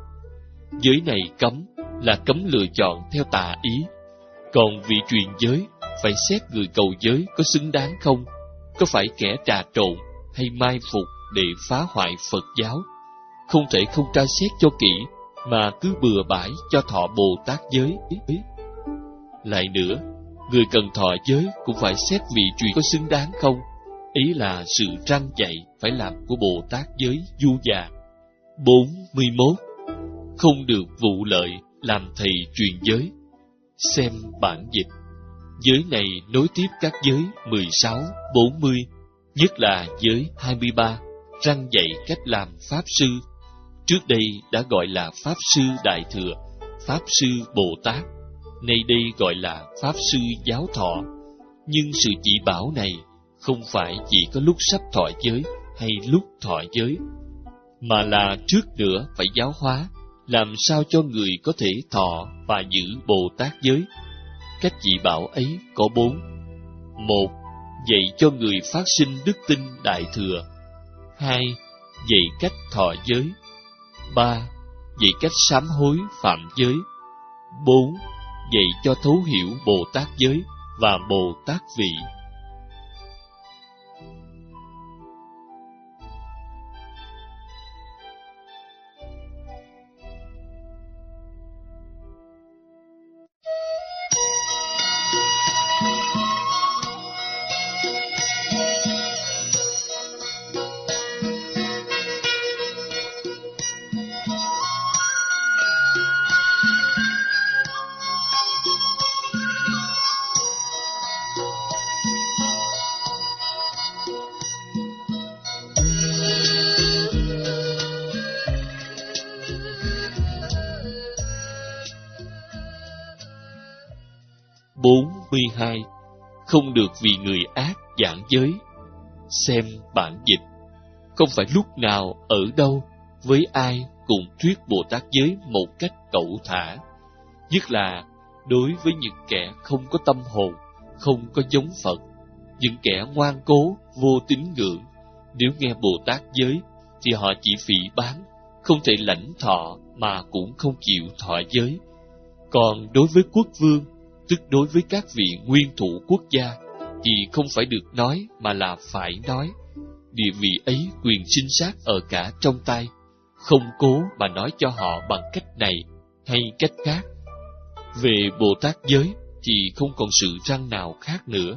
Giới này cấm là cấm lựa chọn theo tà ý. Còn vị truyền giới phải xét người cầu giới có xứng đáng không, có phải kẻ trà trộn hay mai phục để phá hoại Phật giáo. Không thể không tra xét cho kỹ mà cứ bừa bãi cho thọ Bồ Tát giới. Lại nữa, người cần thọ giới cũng phải xét vị truyền có xứng đáng không. Ý là sự răn dạy phải làm của Bồ Tát giới du già. bốn mươi mốt. Không được vụ lợi làm thầy truyền giới. Xem bản dịch. Giới này nối tiếp các giới mười sáu, bốn mươi, nhất là giới hai mươi ba, răn dạy cách làm Pháp Sư. Trước đây đã gọi là Pháp Sư Đại Thừa, Pháp Sư Bồ Tát, nay đây gọi là Pháp Sư Giáo Thọ. Nhưng sự chỉ bảo này không phải chỉ có lúc sắp thọ giới hay lúc thọ giới, mà là trước nữa phải giáo hóa, làm sao cho người có thể thọ và giữ Bồ Tát giới. Cách chỉ bảo ấy có bốn. Một, dạy cho người phát sinh đức tin Đại Thừa. Hai, dạy cách thọ giới. Ba, dạy cách sám hối phạm giới. Bốn, dạy cho thấu hiểu Bồ Tát giới và Bồ Tát vị. bốn mươi hai. Không được vì người ác giảng giới. Xem bản dịch. Không phải lúc nào, ở đâu, với ai cũng thuyết Bồ Tát giới một cách cẩu thả. Nhất là đối với những kẻ không có tâm hồn, không có giống Phật, những kẻ ngoan cố, vô tín ngưỡng. Nếu nghe Bồ Tát giới thì họ chỉ phỉ báng, không thể lãnh thọ mà cũng không chịu thọ giới. Còn đối với quốc vương, tức đối với các vị nguyên thủ quốc gia, thì không phải được nói mà là phải nói. Địa vị ấy quyền sinh sát ở cả trong tay, không cố mà nói cho họ bằng cách này hay cách khác. Về Bồ Tát giới thì không còn sự răn nào khác nữa.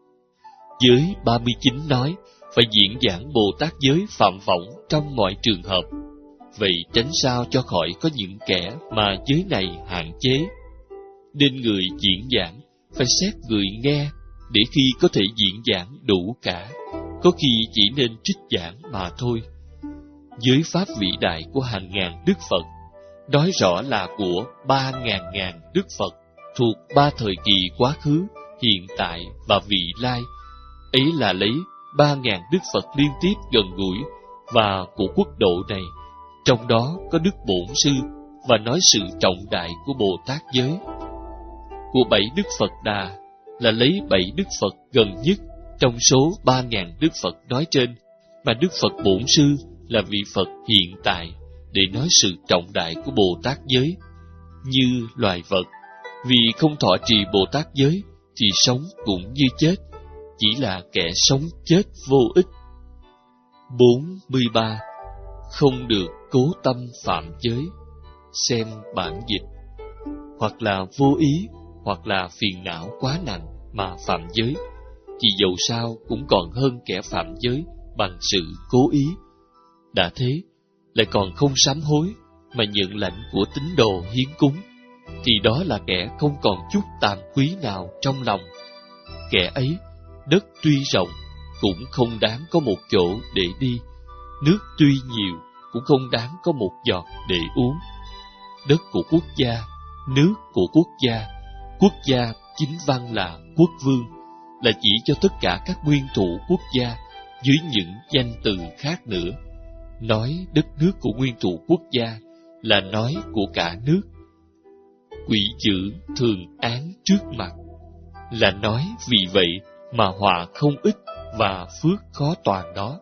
Giới ba mươi chín nói phải diễn giảng Bồ Tát giới phạm võng trong mọi trường hợp. Vậy tránh sao cho khỏi có những kẻ mà giới này hạn chế. Nên người diễn giảng phải xét người nghe, để khi có thể diễn giảng đủ cả, có khi chỉ nên trích giảng mà thôi. Giới pháp vĩ đại của hàng ngàn Đức Phật, nói rõ là của ba ngàn ngàn Đức Phật, thuộc ba thời kỳ quá khứ, hiện tại và vị lai. Ấy là lấy ba ngàn Đức Phật liên tiếp gần gũi và của quốc độ này, trong đó có Đức Bổn Sư, và nói sự trọng đại của Bồ Tát giới. Của bảy Đức Phật Đà là lấy bảy Đức Phật gần nhất trong số ba ngàn Đức Phật nói trên, mà Đức Phật Bổn Sư là vị Phật hiện tại để nói sự trọng đại của Bồ Tát giới. Như loài vật, vì không thọ trì Bồ Tát giới thì sống cũng như chết, chỉ là kẻ sống chết vô ích. bốn mươi ba. Không được cố tâm phạm giới. Xem bản dịch. Hoặc là vô ý, hoặc là phiền não quá nặng mà phạm giới, thì dầu sao cũng còn hơn kẻ phạm giới bằng sự cố ý. Đã thế, lại còn không sám hối mà nhận lãnh của tín đồ hiến cúng, thì đó là kẻ không còn chút tàm quý nào trong lòng. Kẻ ấy, đất tuy rộng cũng không đáng có một chỗ để đi, nước tuy nhiều cũng không đáng có một giọt để uống. Đất của quốc gia, nước của quốc gia, quốc gia chính văn là quốc vương, là chỉ cho tất cả các nguyên thủ quốc gia dưới những danh từ khác nữa. Nói đất nước của nguyên thủ quốc gia là nói của cả nước. Quỷ dữ thường án trước mặt, là nói vì vậy mà họa không ít và phước khó toàn đó.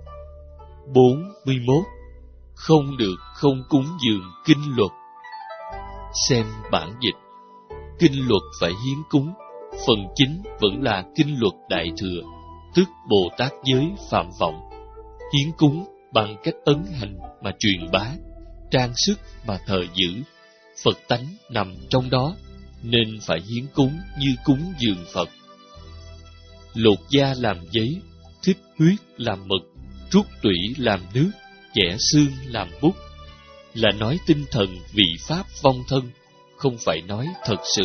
bốn mươi mốt. Không được không cúng dường kinh luật. Xem bản dịch. Kinh luật phải hiến cúng, phần chính vẫn là kinh luật Đại Thừa, tức Bồ Tát giới phạm vọng. Hiến cúng bằng cách ấn hành mà truyền bá, trang sức mà thờ giữ. Phật tánh nằm trong đó, nên phải hiến cúng như cúng dường Phật. Lột da làm giấy, thích huyết làm mực, rút tủy làm nước, chẻ xương làm bút, là nói tinh thần vị pháp vong thân, không phải nói thật sự.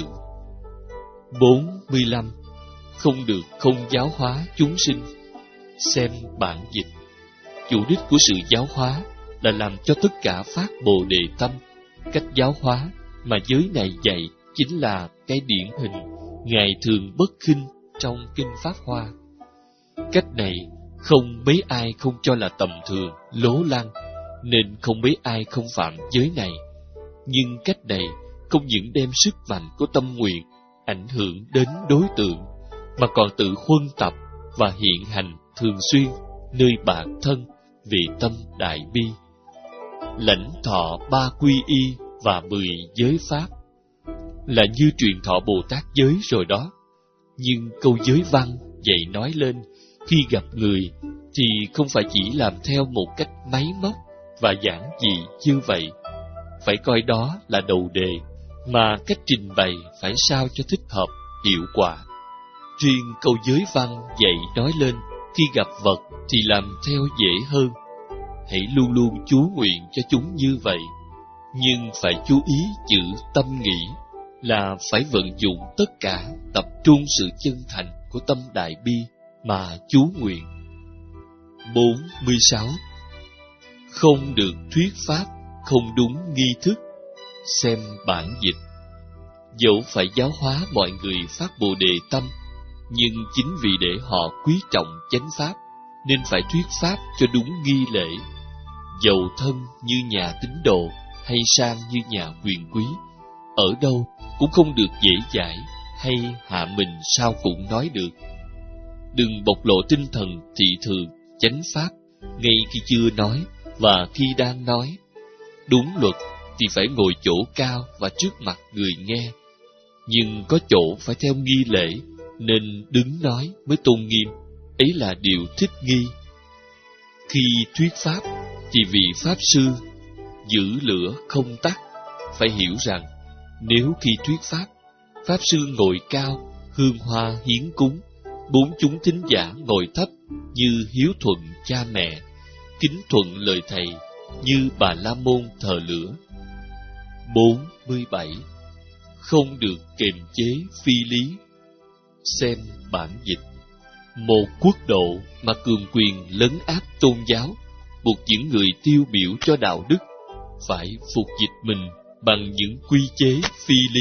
bốn mươi lăm. Không được không giáo hóa chúng sinh. Xem bản dịch. Chủ đích của sự giáo hóa là làm cho tất cả phát Bồ Đề tâm. Cách giáo hóa mà giới này dạy chính là cái điển hình Ngài thường bất khinh trong Kinh Pháp Hoa. Cách này không mấy ai không cho là tầm thường, lố lăng, nên không mấy ai không phạm giới này. Nhưng cách này không những đem sức mạnh của tâm nguyện ảnh hưởng đến đối tượng, mà còn tự huân tập và hiện hành thường xuyên nơi bản thân về tâm đại bi. Lãnh thọ ba quy y và mười giới pháp là như truyền thọ Bồ Tát giới rồi đó. Nhưng câu giới văn dạy nói lên, khi gặp người thì không phải chỉ làm theo một cách máy móc và giản dị như vậy. Phải coi đó là đầu đề, mà cách trình bày phải sao cho thích hợp, hiệu quả. Riêng câu giới văn dạy nói lên, khi gặp vật thì làm theo dễ hơn. Hãy luôn luôn chú nguyện cho chúng như vậy. Nhưng phải chú ý chữ tâm nghĩ, là phải vận dụng tất cả, tập trung sự chân thành của tâm đại bi mà chú nguyện. bốn mươi sáu. Không được thuyết pháp không đúng nghi thức. Xem bản dịch. Dẫu phải giáo hóa mọi người phát Bồ Đề tâm, nhưng chính vì để họ quý trọng chánh pháp, nên phải thuyết pháp cho đúng nghi lễ. Dầu thân như nhà tín đồ hay sang như nhà quyền quý, ở đâu cũng không được dễ dãi hay hạ mình sao cũng nói được. Đừng bộc lộ tinh thần thị thường chánh pháp ngay khi chưa nói và khi đang nói. Đúng luật thì phải ngồi chỗ cao và trước mặt người nghe, nhưng có chỗ phải theo nghi lễ, nên đứng nói mới tôn nghiêm. Ấy là điều thích nghi. Khi thuyết pháp thì vị pháp sư giữ lửa không tắt. Phải hiểu rằng nếu khi thuyết pháp, pháp sư ngồi cao, hương hoa hiến cúng, bốn chúng thính giả ngồi thấp như hiếu thuận cha mẹ, kính thuận lời thầy như Bà La Môn thờ lửa. bốn mươi bảy. Không được kiềm chế phi lý. Xem bản dịch. Một quốc độ mà cường quyền lấn áp tôn giáo, buộc những người tiêu biểu cho đạo đức phải phục dịch mình bằng những quy chế phi lý,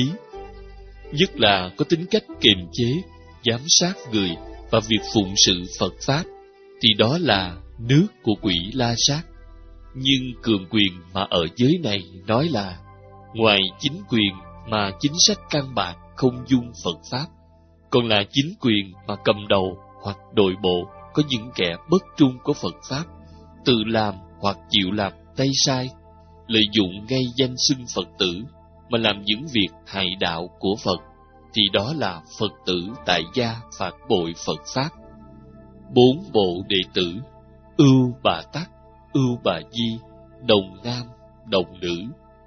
nhất là có tính cách kiềm chế, giám sát người và việc phụng sự Phật Pháp, thì đó là nước của quỷ la sát. Nhưng cường quyền mà ở giới này nói là, ngoài chính quyền mà chính sách căn bản không dung Phật Pháp, còn là chính quyền mà cầm đầu hoặc đội bộ có những kẻ bất trung của Phật Pháp, tự làm hoặc chịu làm tay sai, lợi dụng ngay danh xưng Phật tử mà làm những việc hại đạo của Phật, thì đó là Phật tử tại gia phản bội Phật Pháp. Bốn bộ đệ tử, ưu bà tắc, ưu bà di, đồng nam, đồng nữ.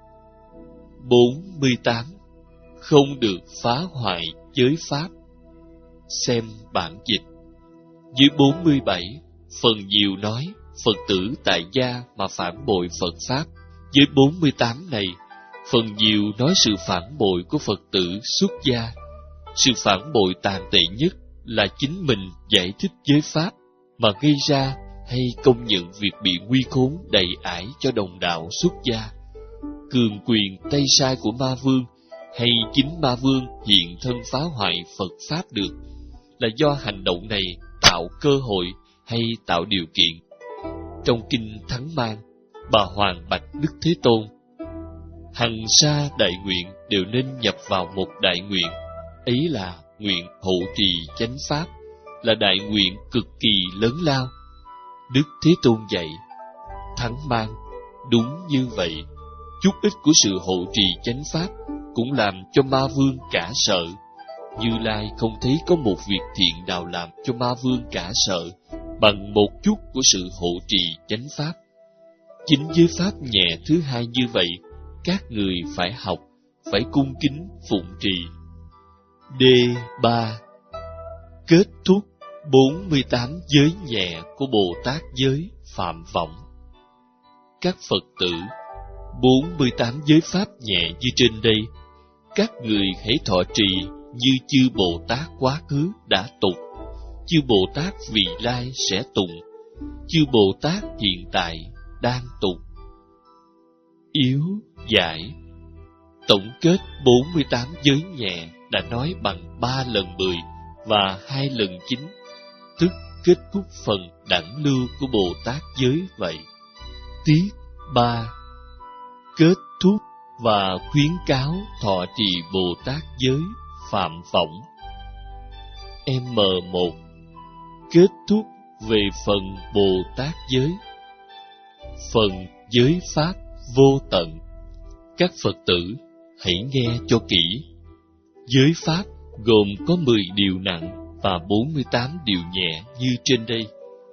bốn mươi tám. Không được phá hoại giới Pháp. Xem bản dịch. Dưới bốn mươi bảy, phần nhiều nói Phật tử tại gia mà phản bội Phật Pháp. Dưới bốn mươi tám này, phần nhiều nói sự phản bội của Phật tử xuất gia. Sự phản bội tàn tệ nhất là chính mình giải thích giới Pháp mà gây ra, hay công nhận việc bị nguy khốn đầy ải cho đồng đạo xuất gia. Cường quyền tay sai của ma vương, hay chính ma vương hiện thân phá hoại Phật Pháp được, là do hành động này tạo cơ hội hay tạo điều kiện. Trong kinh Thắng Mang, bà Hoàng bạch Đức Thế Tôn: hằng sa đại nguyện đều nên nhập vào một đại nguyện, ấy là nguyện hộ trì chánh pháp, là đại nguyện cực kỳ lớn lao. Đức Thế Tôn dạy: Thắng Mang, đúng như vậy. Chút ít của sự hộ trì chánh pháp cũng làm cho ma vương cả sợ. Như Lai không thấy có một việc thiện nào làm cho ma vương cả sợ bằng một chút của sự hộ trì chánh pháp. Chính giới pháp nhẹ thứ hai như vậy, các người phải học, phải cung kính phụng trì. D ba. Kết thúc bốn mươi tám giới nhẹ của Bồ Tát giới Phạm Võng. Các Phật tử, bốn mươi tám giới pháp nhẹ như trên đây, các người hãy thọ trì như chư Bồ Tát quá khứ đã tụng, chư Bồ Tát vị lai sẽ tụng, chư Bồ Tát hiện tại đang tụng. Yếu giải. Tổng kết bốn mươi tám giới nhẹ đã nói bằng ba lần mười và hai lần chín, tức kết thúc phần đẳng lưu của Bồ Tát giới vậy. Tiết ba. Kết thúc và khuyến cáo thọ trì Bồ Tát giới Phạm Võng. M một. Kết thúc về phần Bồ Tát giới. Phần giới pháp vô tận. Các Phật tử hãy nghe cho kỹ. Giới pháp gồm có mười điều nặng và bốn mươi tám điều nhẹ như trên đây.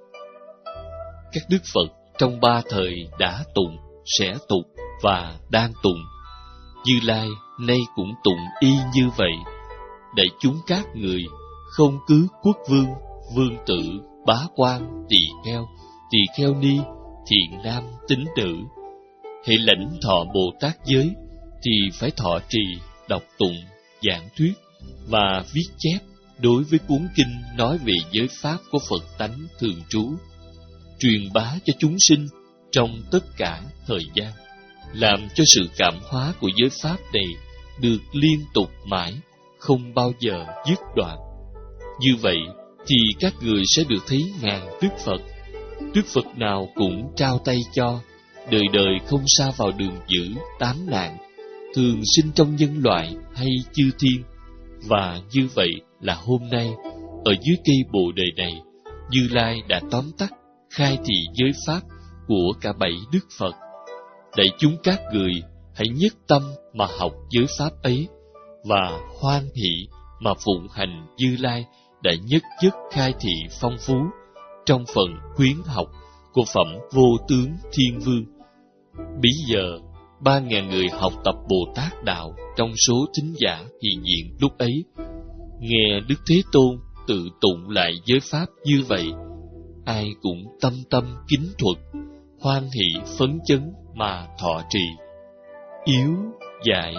Các Đức Phật trong ba thời đã tụng, sẽ tụng và đang tụng. Như Lai nay cũng tụng y như vậy. Đại chúng các người, không cứ quốc vương, vương tử, bá quan, tỳ kheo, tỳ kheo ni, thiện nam, tín nữ, hãy lãnh thọ Bồ Tát giới thì phải thọ trì, đọc tụng, giảng thuyết và viết chép đối với cuốn kinh nói về giới pháp của Phật tánh thường trú, truyền bá cho chúng sinh trong tất cả thời gian, làm cho sự cảm hóa của giới pháp này được liên tục mãi, không bao giờ dứt đoạn. Như vậy thì các người sẽ được thấy ngàn Đức Phật. Đức Phật nào cũng trao tay cho, đời đời không sa vào đường dữ tám nạn, thường sinh trong nhân loại hay chư thiên. Và như vậy là hôm nay, ở dưới cây Bồ Đề này, Như Lai đã tóm tắt, khai thị giới pháp của cả bảy Đức Phật. Đại chúng các người hãy nhất tâm mà học giới pháp ấy, và hoan hỷ mà phụng hành Như Lai đã nhất nhất khai thị phong phú trong phần khuyến học của phẩm Vô Tướng Thiên Vương. Bấy giờ, ba ngàn người học tập Bồ Tát Đạo trong số thính giả hiện diện lúc ấy, nghe Đức Thế Tôn tự tụng lại giới pháp như vậy, ai cũng tâm tâm kính thuật, hoan hỷ phấn chấn mà thọ trì. Yếu giải.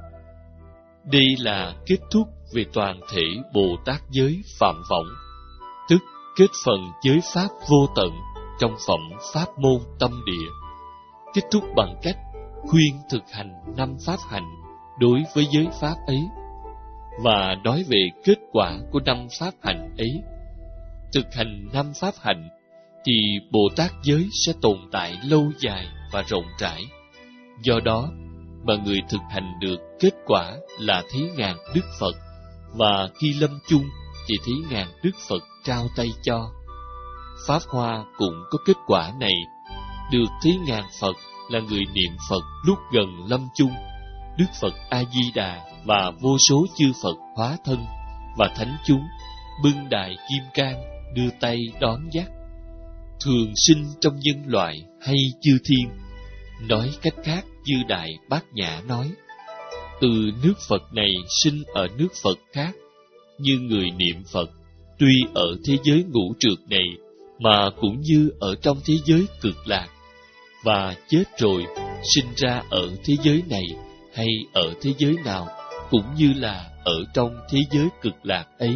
Đây là kết thúc về toàn thể Bồ Tát giới phạm võng, tức kết phần giới pháp vô tận trong phẩm Pháp môn tâm địa. Kết thúc bằng cách khuyên thực hành năm pháp hạnh đối với giới pháp ấy, và nói về kết quả của năm pháp hạnh ấy. Thực hành năm pháp hạnh thì Bồ Tát giới sẽ tồn tại lâu dài và rộng rãi. Do đó mà người thực hành được kết quả là thấy ngàn Đức Phật, và khi lâm chung thì thấy ngàn Đức Phật trao tay cho. Pháp Hoa cũng có kết quả này, được thấy ngàn Phật là người niệm Phật lúc gần lâm chung, Đức Phật A-di-đà và vô số chư Phật hóa thân và thánh chúng bưng đài kim cang đưa tay đón dắt, thường sinh trong nhân loại hay chư thiên. Nói cách khác, như Đại Bát Nhã nói, từ nước Phật này sinh ở nước Phật khác, như người niệm Phật, tuy ở thế giới ngũ trược này, mà cũng như ở trong thế giới cực lạc, và chết rồi sinh ra ở thế giới này hay ở thế giới nào, cũng như là ở trong thế giới cực lạc ấy.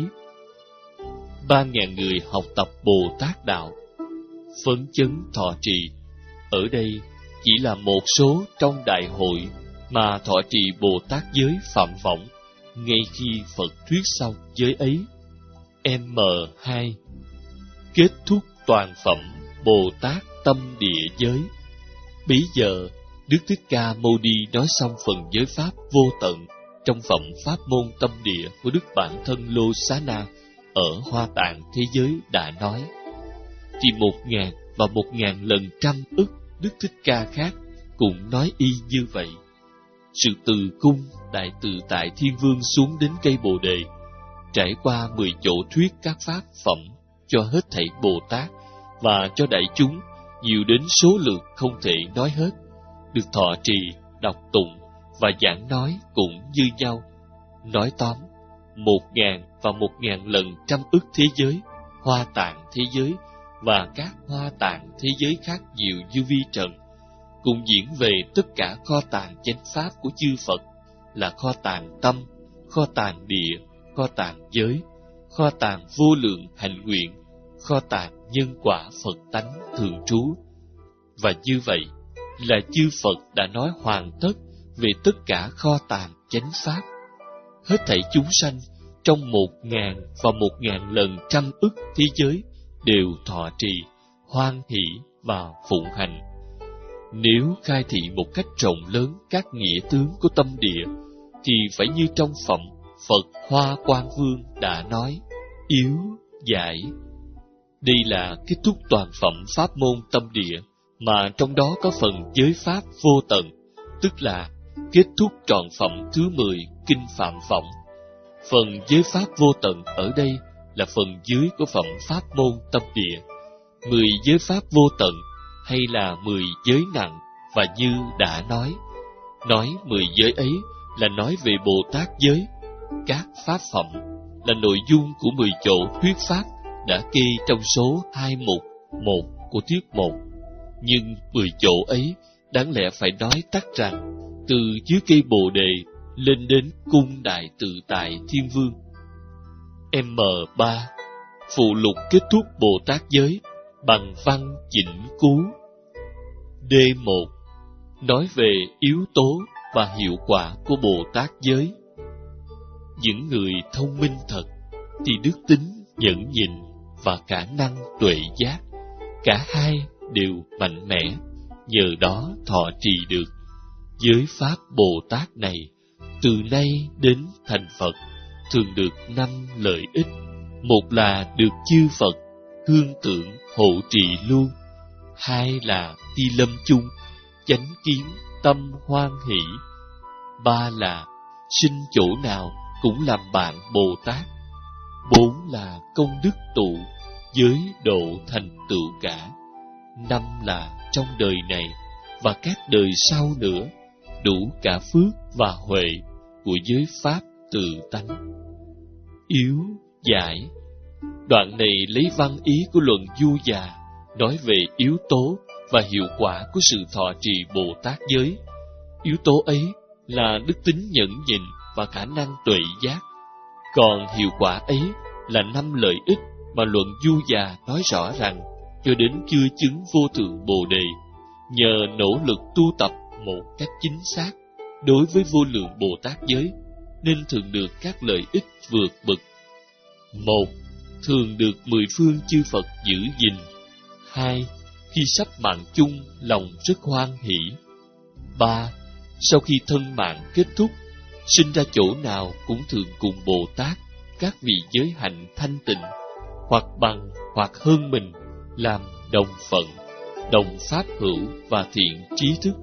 Ba ngàn người học tập Bồ Tát Đạo, phấn chấn thọ trì, ở đây chỉ là một số trong đại hội mà thọ trì Bồ Tát giới phạm võng ngay khi Phật thuyết xong giới ấy. M hai. Kết thúc toàn phẩm Bồ Tát tâm địa giới. Bấy giờ Đức Thích Ca Mâu Ni nói xong phần giới pháp vô tận trong phẩm Pháp môn tâm địa của Đức Bản Thân Lô Xá Na ở Hoa Tạng thế giới đã nói, thì một ngàn và một ngàn lần trăm ức Đức Thích Ca khác cũng nói y như vậy. Sự từ cung Đại Tự Tại Thiên Vương xuống đến cây Bồ Đề, trải qua mười chỗ thuyết các pháp phẩm cho hết thảy Bồ Tát và cho đại chúng nhiều đến số lượng không thể nói hết, được thọ trì, đọc tụng và giảng nói cũng như nhau. Nói tóm, một ngàn và một ngàn lần trăm ức thế giới, Hoa Tạng thế giới và các Hoa Tạng thế giới khác nhiều như vi trần, cùng diễn về tất cả kho tàng chánh pháp của chư Phật, là kho tàng tâm, kho tàng địa, kho tàng giới, kho tàng vô lượng hạnh nguyện, kho tàng nhân quả Phật tánh thường trú. Và như vậy là chư Phật đã nói hoàn tất về tất cả kho tàng chánh pháp. Hết thảy chúng sanh trong một ngàn và một ngàn lần trăm ức thế giới đều thọ trì, hoan hỷ và phụng hành. Nếu khai thị một cách rộng lớn các nghĩa tướng của tâm địa, thì phải như trong phẩm Phật Hoa Quang Vương đã nói, yếu giải. Đây là kết thúc toàn phẩm pháp môn tâm địa mà trong đó có phần giới pháp vô tận, tức là kết thúc trọn phẩm thứ mười Kinh Phạm Võng. Phần giới pháp vô tận ở đây là phần dưới của phẩm Pháp Môn Tâm Địa. Mười giới pháp vô tận hay là mười giới nặng, và như đã nói, nói mười giới ấy là nói về Bồ Tát giới. Các pháp phẩm là nội dung của mười chỗ thuyết pháp đã kê trong số hai mục một của thuyết một. Nhưng mười chỗ ấy đáng lẽ phải nói tắt rằng từ dưới cây Bồ Đề lên đến cung Đại Tự Tại Thiên Vương. M ba phụ lục kết thúc Bồ Tát giới bằng văn chỉnh cú. D một nói về yếu tố và hiệu quả của Bồ Tát giới. Những người thông minh thật thì đức tính, nhẫn nhịn và khả năng tuệ giác, cả hai đều mạnh mẽ, nhờ đó thọ trì được giới pháp Bồ Tát này. Từ nay đến thành Phật thường được năm lợi ích. Một là được chư Phật hương tượng hộ trì luôn. Hai là đi lâm chung, chánh kiến tâm hoan hỷ. Ba là sinh chỗ nào cũng làm bạn Bồ Tát. Bốn là công đức tụ, giới độ thành tựu cả. Năm là trong đời này và các đời sau nữa đủ cả phước và huệ của giới pháp tự tánh. Yếu giải. Đoạn này lấy văn ý của luận Du Già nói về yếu tố và hiệu quả của sự thọ trì Bồ Tát giới. Yếu tố ấy là đức tính nhẫn nhịn và khả năng tuệ giác. Còn hiệu quả ấy là năm lợi ích mà luận Du Già nói rõ rằng cho đến chưa chứng vô thượng Bồ Đề, nhờ nỗ lực tu tập một cách chính xác đối với vô lượng Bồ Tát giới, nên thường được các lợi ích vượt bậc. Một, thường được mười phương chư Phật giữ gìn. Hai, khi sắp mạng chung, lòng rất hoan hỷ. Ba, sau khi thân mạng kết thúc, sinh ra chỗ nào cũng thường cùng Bồ Tát, các vị giới hạnh thanh tịnh, hoặc bằng hoặc hơn mình, làm đồng phận, đồng pháp hữu và thiện trí thức.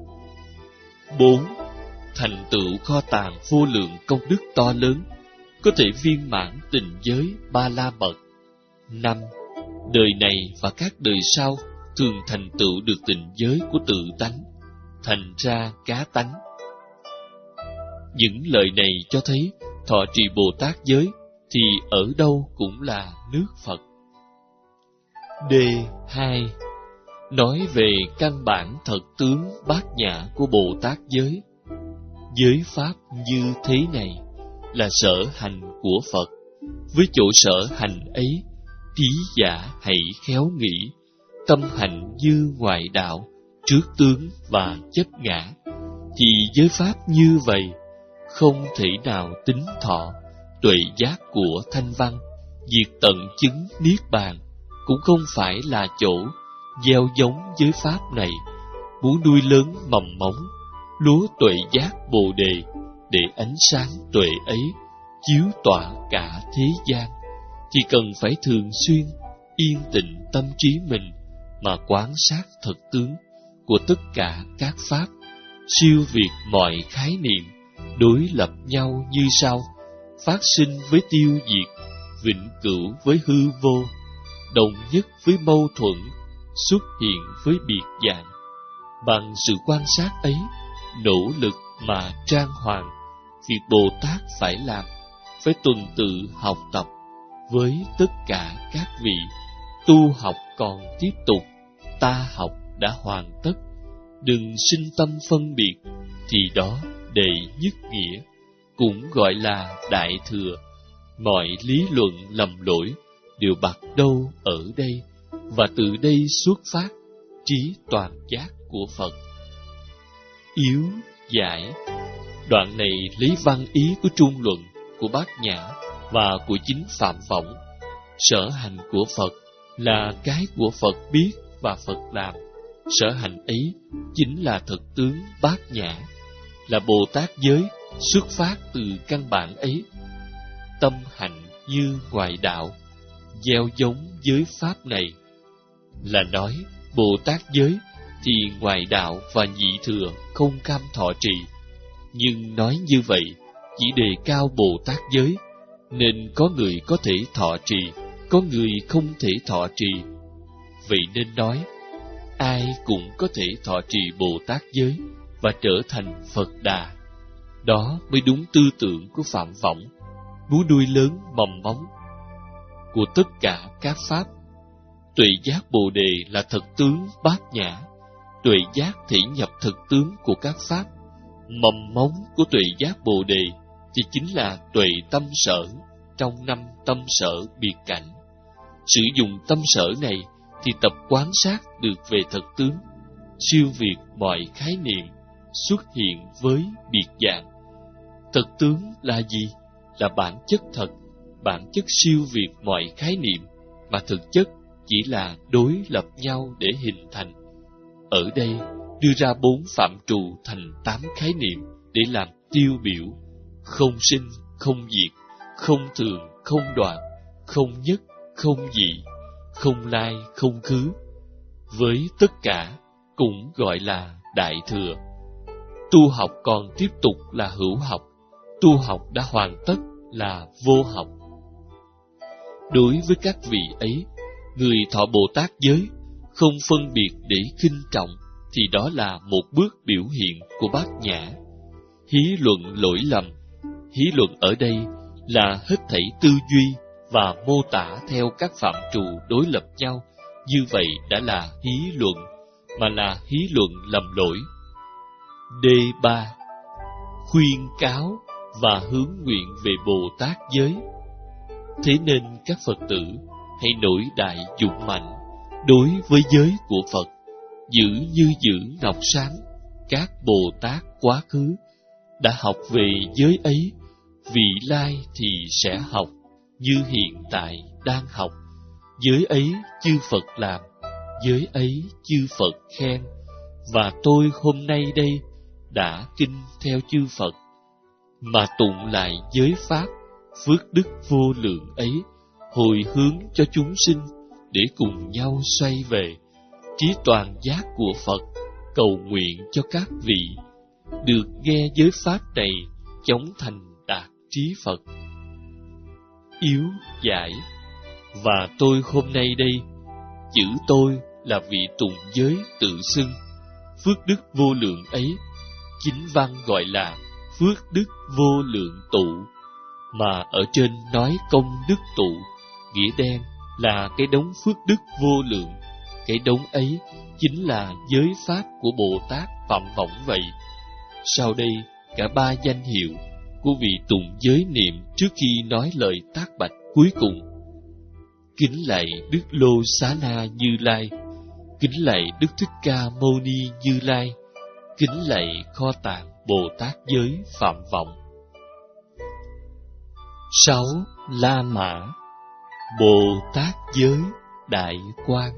Bốn, thành tựu kho tàng vô lượng công đức to lớn, có thể viên mãn tình giới ba la mật. Năm, đời này và các đời sau thường thành tựu được tình giới của tự tánh, thành ra cá tánh. Những lời này cho thấy thọ trì Bồ Tát giới thì ở đâu cũng là nước Phật. D hai nói về căn bản thật tướng bát nhã của Bồ Tát giới. Giới pháp như thế này là sở hành của Phật. Với chỗ sở hành ấy, trí giả hãy khéo nghĩ, tâm hành như ngoại đạo, trước tướng và chấp ngã. Thì giới pháp như vậy không thể nào tính thọ, tuệ giác của thanh văn, diệt tận chứng niết bàn, cũng không phải là chỗ gieo giống giới pháp này. Muốn nuôi lớn mầm móng lúa tuệ giác Bồ Đề, để ánh sáng tuệ ấy chiếu tỏa cả thế gian, thì cần phải thường xuyên yên tĩnh tâm trí mình mà quán sát thật tướng của tất cả các pháp, siêu việt mọi khái niệm, đối lập nhau như sau: phát sinh với tiêu diệt, vĩnh cửu với hư vô, đồng nhất với mâu thuẫn, xuất hiện với biệt dạng. Bằng sự quan sát ấy, nỗ lực mà trang hoàng, việc Bồ Tát phải làm, phải tuần tự học tập với tất cả các vị. Tu học còn tiếp tục, ta học đã hoàn tất. Đừng sinh tâm phân biệt, thì đó đệ nhất nghĩa, cũng gọi là đại thừa. Mọi lý luận lầm lỗi đều bặt đâu ở đây, và từ đây xuất phát trí toàn giác của Phật. Yếu giải. Đoạn này lấy văn ý của trung luận, của Bát Nhã và của chính Phạm Võng. Sở hành của Phật là cái của Phật biết và Phật làm. Sở hành ấy chính là thực tướng Bát Nhã, là Bồ Tát giới xuất phát từ căn bản ấy. Tâm hạnh như ngoại đạo, gieo giống giới pháp này, là nói Bồ Tát giới thì ngoại đạo và nhị thừa không cam thọ trì. Nhưng nói như vậy chỉ đề cao Bồ Tát giới, nên có người có thể thọ trì, có người không thể thọ trì. Vậy nên nói, ai cũng có thể thọ trì Bồ Tát giới và trở thành Phật Đà. Đó mới đúng tư tưởng của Phạm Võng, búa đuôi lớn mầm móng của tất cả các pháp. Tuệ giác Bồ Đề là thực tướng bát nhã, tuệ giác thể nhập thực tướng của các pháp. Mầm móng của tuệ giác Bồ Đề thì chính là tuệ tâm sở trong năm tâm sở biệt cảnh. Sử dụng tâm sở này thì tập quán sát được về thực tướng, siêu việt mọi khái niệm, xuất hiện với biệt dạng. Thực tướng là gì? Là bản chất thật, bản chất siêu việt mọi khái niệm, mà thực chất chỉ là đối lập nhau để hình thành. Ở đây đưa ra bốn phạm trù thành tám khái niệm để làm tiêu biểu: không sinh, không diệt, không thường, không đoạn, không nhất, không dị, không lai, không khứ. Với tất cả cũng gọi là đại thừa. Tu học còn tiếp tục là hữu học, tu học đã hoàn tất là vô học. Đối với các vị ấy, người thọ Bồ Tát giới không phân biệt để khinh trọng, thì đó là một bước biểu hiện của bát nhã. Hí luận lỗi lầm. Hí luận ở đây là hết thảy tư duy và mô tả theo các phạm trù đối lập nhau, như vậy đã là hí luận, mà là hí luận lầm lỗi. D ba. Khuyên cáo và hướng nguyện về Bồ Tát giới. Thế nên các Phật tử hãy nổi đại dũng mạnh đối với giới của Phật, giữ như giữ ngọc sáng. Các Bồ Tát quá khứ đã học về giới ấy, vị lai thì sẽ học, như hiện tại đang học. Giới ấy chư Phật làm, giới ấy chư Phật khen, và tôi hôm nay đây đã kinh theo chư Phật, mà tụng lại giới pháp, phước đức vô lượng ấy, hồi hướng cho chúng sinh để cùng nhau xoay về trí toàn giác của Phật. Cầu nguyện cho các vị được nghe giới pháp này chóng thành đạt trí Phật. Yếu giải. Và tôi hôm nay đây, chữ tôi là vị tụng giới tự xưng. Phước đức vô lượng ấy, chính văn gọi là phước đức vô lượng tụ, mà ở trên nói công đức tụ, nghĩa đen là cái đống phước đức vô lượng. Cái đống ấy chính là giới pháp của Bồ Tát Phạm Võng vậy. Sau đây, cả ba danh hiệu của vị tụng giới niệm trước khi nói lời tác bạch cuối cùng. Kính lạy Đức Lô Xá Na Như Lai, kính lạy Đức Thích Ca Mâu Ni Như Lai, kính lạy Kho Tàng Bồ Tát giới Phạm Võng. Sáu. La Mã. Bồ Tát giới Đại Quang.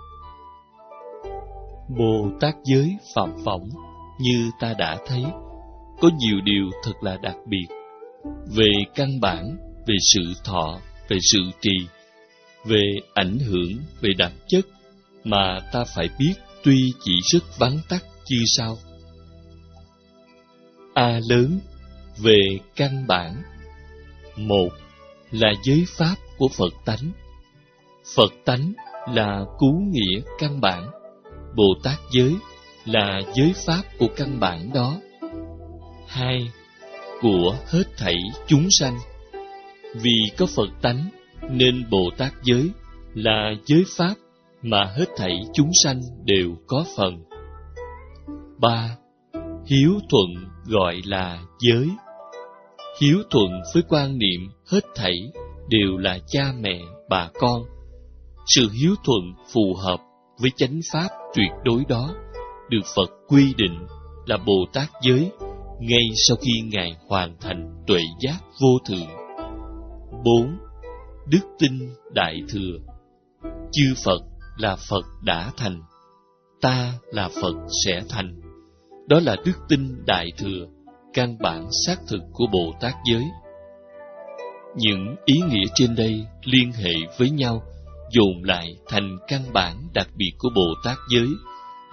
Bồ Tát giới Phạm Võng, như ta đã thấy, có nhiều điều thật là đặc biệt. Về căn bản, về sự thọ, về sự trì, về ảnh hưởng, về đặc chất, mà ta phải biết tuy chỉ rất vắn tắt như sau. A lớn, về căn bản. Một là giới pháp của Phật tánh. Phật tánh là cứu nghĩa căn bản, Bồ Tát giới là giới pháp của căn bản đó. Hai, của hết thảy chúng sanh. Vì có Phật tánh nên Bồ Tát giới là giới pháp mà hết thảy chúng sanh đều có phần. Ba, hiếu thuận gọi là giới. Hiếu thuận với quan niệm hết thảy đều là cha mẹ, bà con. Sự hiếu thuận phù hợp với chánh pháp tuyệt đối đó được Phật quy định là Bồ Tát giới ngay sau khi Ngài hoàn thành tuệ giác vô thượng. Bốn, đức tin đại thừa. Chư Phật là Phật đã thành, ta là Phật sẽ thành. Đó là đức tin đại thừa, căn bản xác thực của Bồ Tát giới. Những ý nghĩa trên đây liên hệ với nhau, dồn lại thành căn bản đặc biệt của Bồ Tát giới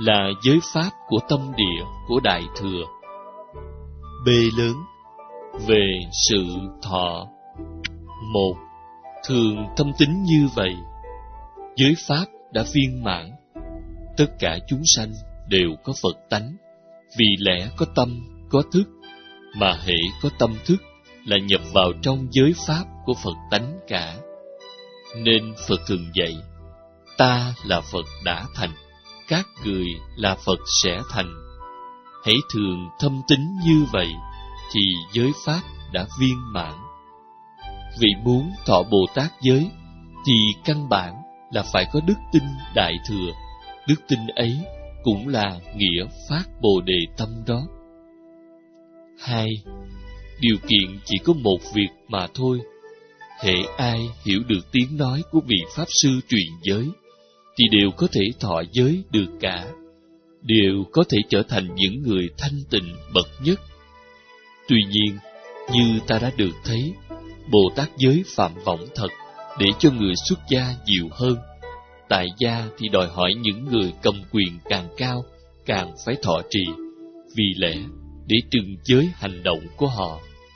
là giới pháp của tâm địa của Đại Thừa. B lớn, về sự thọ. Một, thường thâm tín như vậy, giới pháp đã viên mãn. Tất cả chúng sanh đều có Phật tánh, vì lẽ có tâm, có thức, mà hễ có tâm thức là nhập vào trong giới pháp của Phật tánh cả. Nên Phật thường dạy, ta là Phật đã thành, các người là Phật sẽ thành. Hãy thường thâm tín như vậy, thì giới pháp đã viên mãn. Vì muốn thọ Bồ Tát giới, thì căn bản là phải có đức tin Đại Thừa. Đức tin ấy cũng là nghĩa phát Bồ Đề tâm đó. Hai, điều kiện chỉ có một việc mà thôi. Hễ ai hiểu được tiếng nói của vị Pháp Sư truyền giới, thì đều có thể thọ giới được cả, đều có thể trở thành những người thanh tịnh bậc nhất. Tuy nhiên, như ta đã được thấy, Bồ Tát giới phạm vọng thật để cho người xuất gia nhiều hơn. Tại gia thì đòi hỏi những người cầm quyền càng cao, càng phải thọ trì, vì lẽ để trừng giới hành động của họ.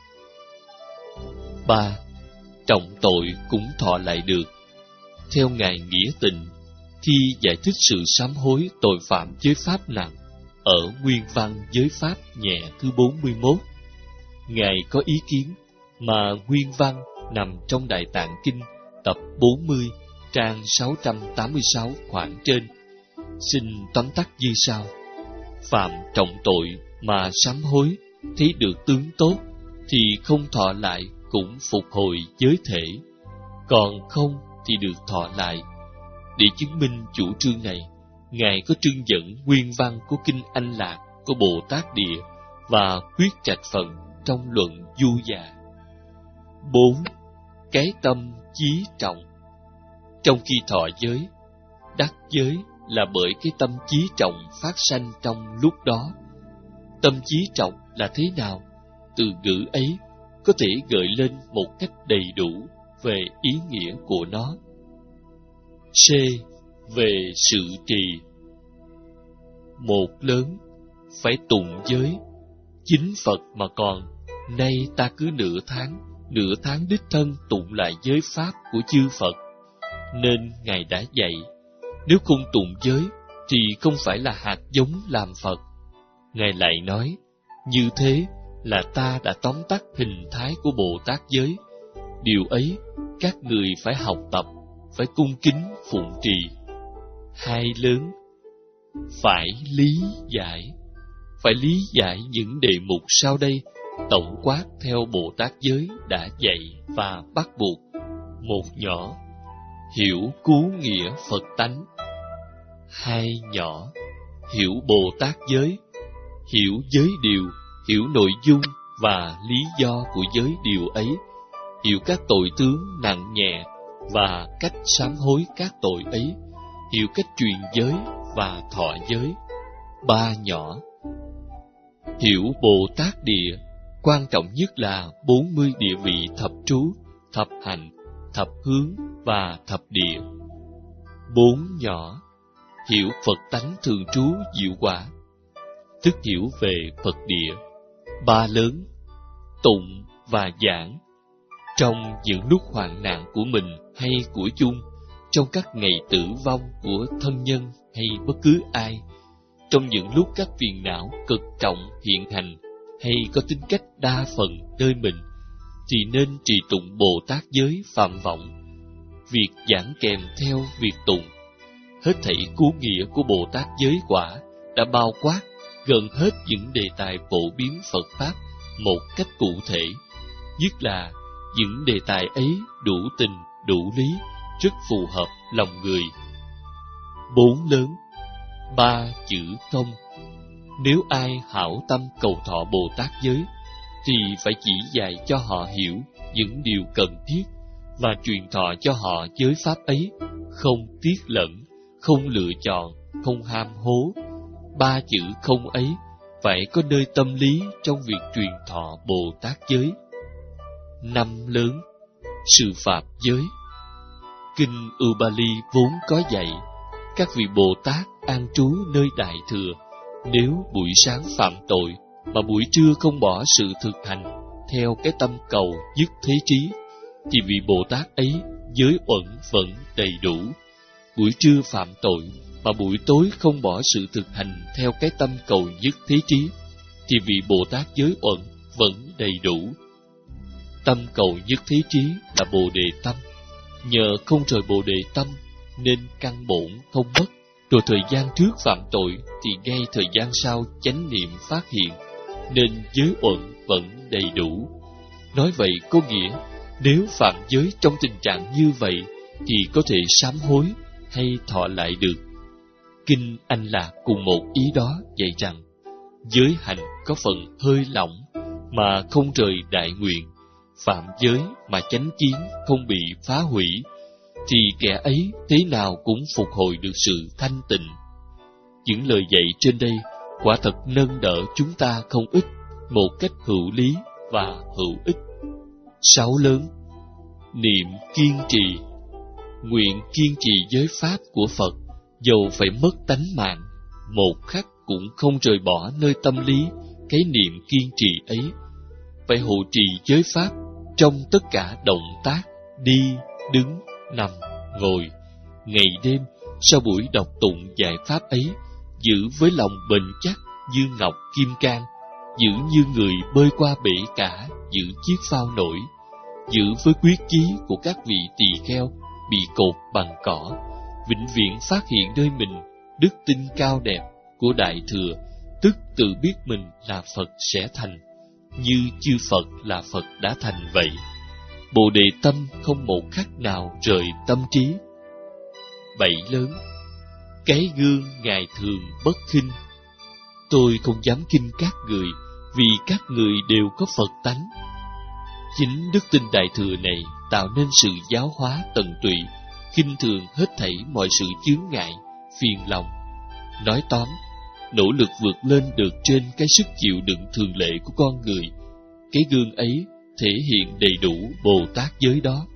Ba, trọng tội cũng thọ lại được. Theo Ngài Nghĩa Tịnh, khi giải thích sự sám hối tội phạm giới pháp nặng ở Nguyên văn giới pháp nhẹ thứ bốn mươi mốt, Ngài có ý kiến mà nguyên văn nằm trong Đại Tạng Kinh tập bốn mươi, trang sáu trăm tám mươi sáu khoảng trên. Xin tóm tắt như sau: phạm trọng tội mà sám hối, thấy được tướng tốt, thì không thọ lại cũng phục hồi giới thể, còn không thì được thọ lại. Để chứng minh chủ trương này, Ngài có trưng dẫn nguyên văn của Kinh Anh Lạc của Bồ Tát Địa và Quyết Trạch Phận trong luận Du Già. Bốn, cái tâm chí trọng. Trong khi thọ giới, đắc giới là bởi cái tâm chí trọng phát sanh trong lúc đó. Tâm chí trọng là thế nào? Từ ngữ ấy có thể gợi lên một cách đầy đủ về ý nghĩa của nó. C. Về sự trì. Một lớn, phải tụng giới. Chính Phật mà còn, nay ta cứ nửa tháng, nửa tháng đích thân tụng lại giới pháp của chư Phật. Nên Ngài đã dạy, nếu không tụng giới thì không phải là hạt giống làm Phật. Ngài lại nói, như thế là ta đã tóm tắt hình thái của Bồ Tát giới. Điều ấy các người phải học tập, phải cung kính phụng trì. Hai lớn, phải lý giải. Phải lý giải những đề mục sau đây, tổng quát theo Bồ Tát giới đã dạy và bắt buộc. Một nhỏ, hiểu cứu nghĩa Phật tánh. Hai nhỏ, hiểu Bồ Tát giới. Hiểu giới điều, hiểu nội dung và lý do của giới điều ấy. Hiểu các tội tướng nặng nhẹ và cách sám hối các tội ấy. Hiểu cách truyền giới và thọ giới. Ba nhỏ, hiểu Bồ Tát Địa. Quan trọng nhất là bốn mươi địa vị thập trú, thập hành, thập hướng và thập địa. Bốn nhỏ, hiểu Phật tánh thường trú diệu quả, tức hiểu về Phật địa. Ba lớn, tụng và giảng. Trong những lúc hoạn nạn của mình hay của chung, trong các ngày tử vong của thân nhân hay bất cứ ai, trong những lúc các phiền não cực trọng hiện hành hay có tính cách đa phần nơi mình, thì nên trì tụng Bồ Tát giới phạm vọng. Việc giảng kèm theo việc tụng, hết thảy cứu nghĩa của Bồ Tát giới quả đã bao quát gần hết những đề tài phổ biến Phật Pháp một cách cụ thể. Nhất là những đề tài ấy đủ tình, đủ lý, rất phù hợp lòng người. Bốn lớn, ba chữ công. Nếu ai hảo tâm cầu thọ Bồ Tát giới, thì phải chỉ dạy cho họ hiểu những điều cần thiết và truyền thọ cho họ giới pháp ấy, không tiếc lẫn, không lựa chọn, không ham hố. Ba chữ không ấy phải có nơi tâm lý trong việc truyền thọ Bồ Tát giới. Năm lớn, sự phạm giới. Kinh Ubali vốn có dạy, các vị Bồ Tát an trú nơi Đại Thừa, nếu buổi sáng phạm tội mà buổi trưa không bỏ sự thực hành theo cái tâm cầu nhất thế trí, thì vị Bồ Tát ấy giới uẩn vẫn đầy đủ. Buổi trưa phạm tội mà buổi tối không bỏ sự thực hành theo cái tâm cầu nhất thế trí, thì vị Bồ Tát giới uẩn vẫn đầy đủ. Tâm cầu nhất thế trí là Bồ Đề tâm. Nhờ không rời Bồ Đề tâm nên căn bổn không mất, rồi thời gian trước phạm tội thì ngay thời gian sau chánh niệm phát hiện, nên giới uẩn vẫn đầy đủ. Nói vậy có nghĩa, nếu phạm giới trong tình trạng như vậy thì có thể sám hối hay thọ lại được. Kinh Anh Lạc cùng một ý đó dạy rằng, giới hành có phần hơi lỏng mà không rời đại nguyện, phạm giới mà chánh kiến không bị phá hủy, thì kẻ ấy thế nào cũng phục hồi được sự thanh tịnh. Những lời dạy trên đây quả thật nâng đỡ chúng ta không ít, một cách hữu lý và hữu ích. Sáu lớn, niệm kiên trì. Nguyện kiên trì giới pháp của Phật, dầu phải mất tánh mạng, một khắc cũng không rời bỏ nơi tâm lý cái niệm kiên trì ấy. Phải hộ trì giới pháp trong tất cả động tác, đi, đứng, nằm, ngồi, ngày đêm. Sau buổi đọc tụng giải pháp ấy, giữ với lòng bền chắc như ngọc kim cang, giữ như người bơi qua bể cả, giữ chiếc phao nổi, giữ với quyết chí của các vị tỳ kheo bị cột bằng cỏ, vĩnh viễn phát hiện nơi mình đức tin cao đẹp của Đại Thừa, tức tự biết mình là Phật sẽ thành, như chư Phật là Phật đã thành vậy. Bồ Đề tâm không một khắc nào rời tâm trí. Bảy lớn, cái gương Ngài thường bất khinh. Tôi không dám khinh các người, vì các người đều có Phật tánh. Chính đức tin Đại Thừa này tạo nên sự giáo hóa tận tụy, khinh thường hết thảy mọi sự chướng ngại, phiền lòng. Nói tóm, nỗ lực vượt lên được trên cái sức chịu đựng thường lệ của con người. Cái gương ấy thể hiện đầy đủ Bồ Tát giới đó.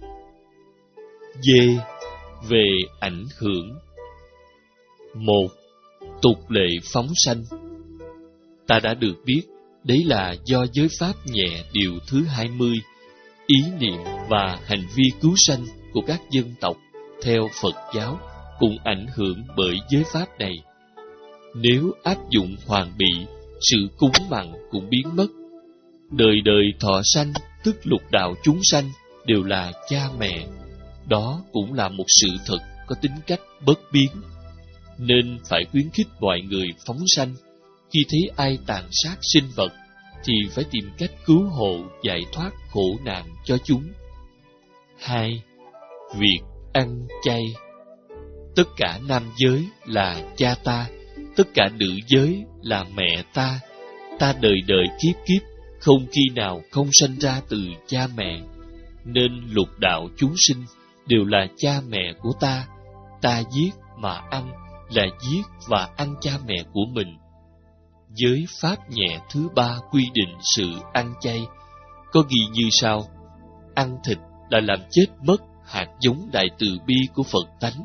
D. Về ảnh hưởng. Một. Tục lệ phóng sanh. Ta đã được biết, đấy là do giới pháp nhẹ điều thứ hai mươi, ý niệm và hành vi cứu sanh của các dân tộc theo Phật giáo cũng ảnh hưởng bởi giới pháp này. Nếu áp dụng hoàn bị, sự cúng mặn cũng biến mất. Đời đời thọ sanh, tức lục đạo chúng sanh, đều là cha mẹ. Đó cũng là một sự thật có tính cách bất biến. Nên phải khuyến khích mọi người phóng sanh. Khi thấy ai tàn sát sinh vật, thì phải tìm cách cứu hộ, giải thoát khổ nạn cho chúng. Hai. Việc ăn chay. Tất cả nam giới là cha ta, tất cả nữ giới là mẹ ta. Ta đời đời kiếp kiếp, không khi nào không sanh ra từ cha mẹ. Nên lục đạo chúng sinh đều là cha mẹ của ta. Ta giết mà ăn là giết và ăn cha mẹ của mình. Giới pháp nhẹ thứ ba quy định sự ăn chay, có ghi như sau: ăn thịt là làm chết mất hạt giống đại từ bi của Phật tánh.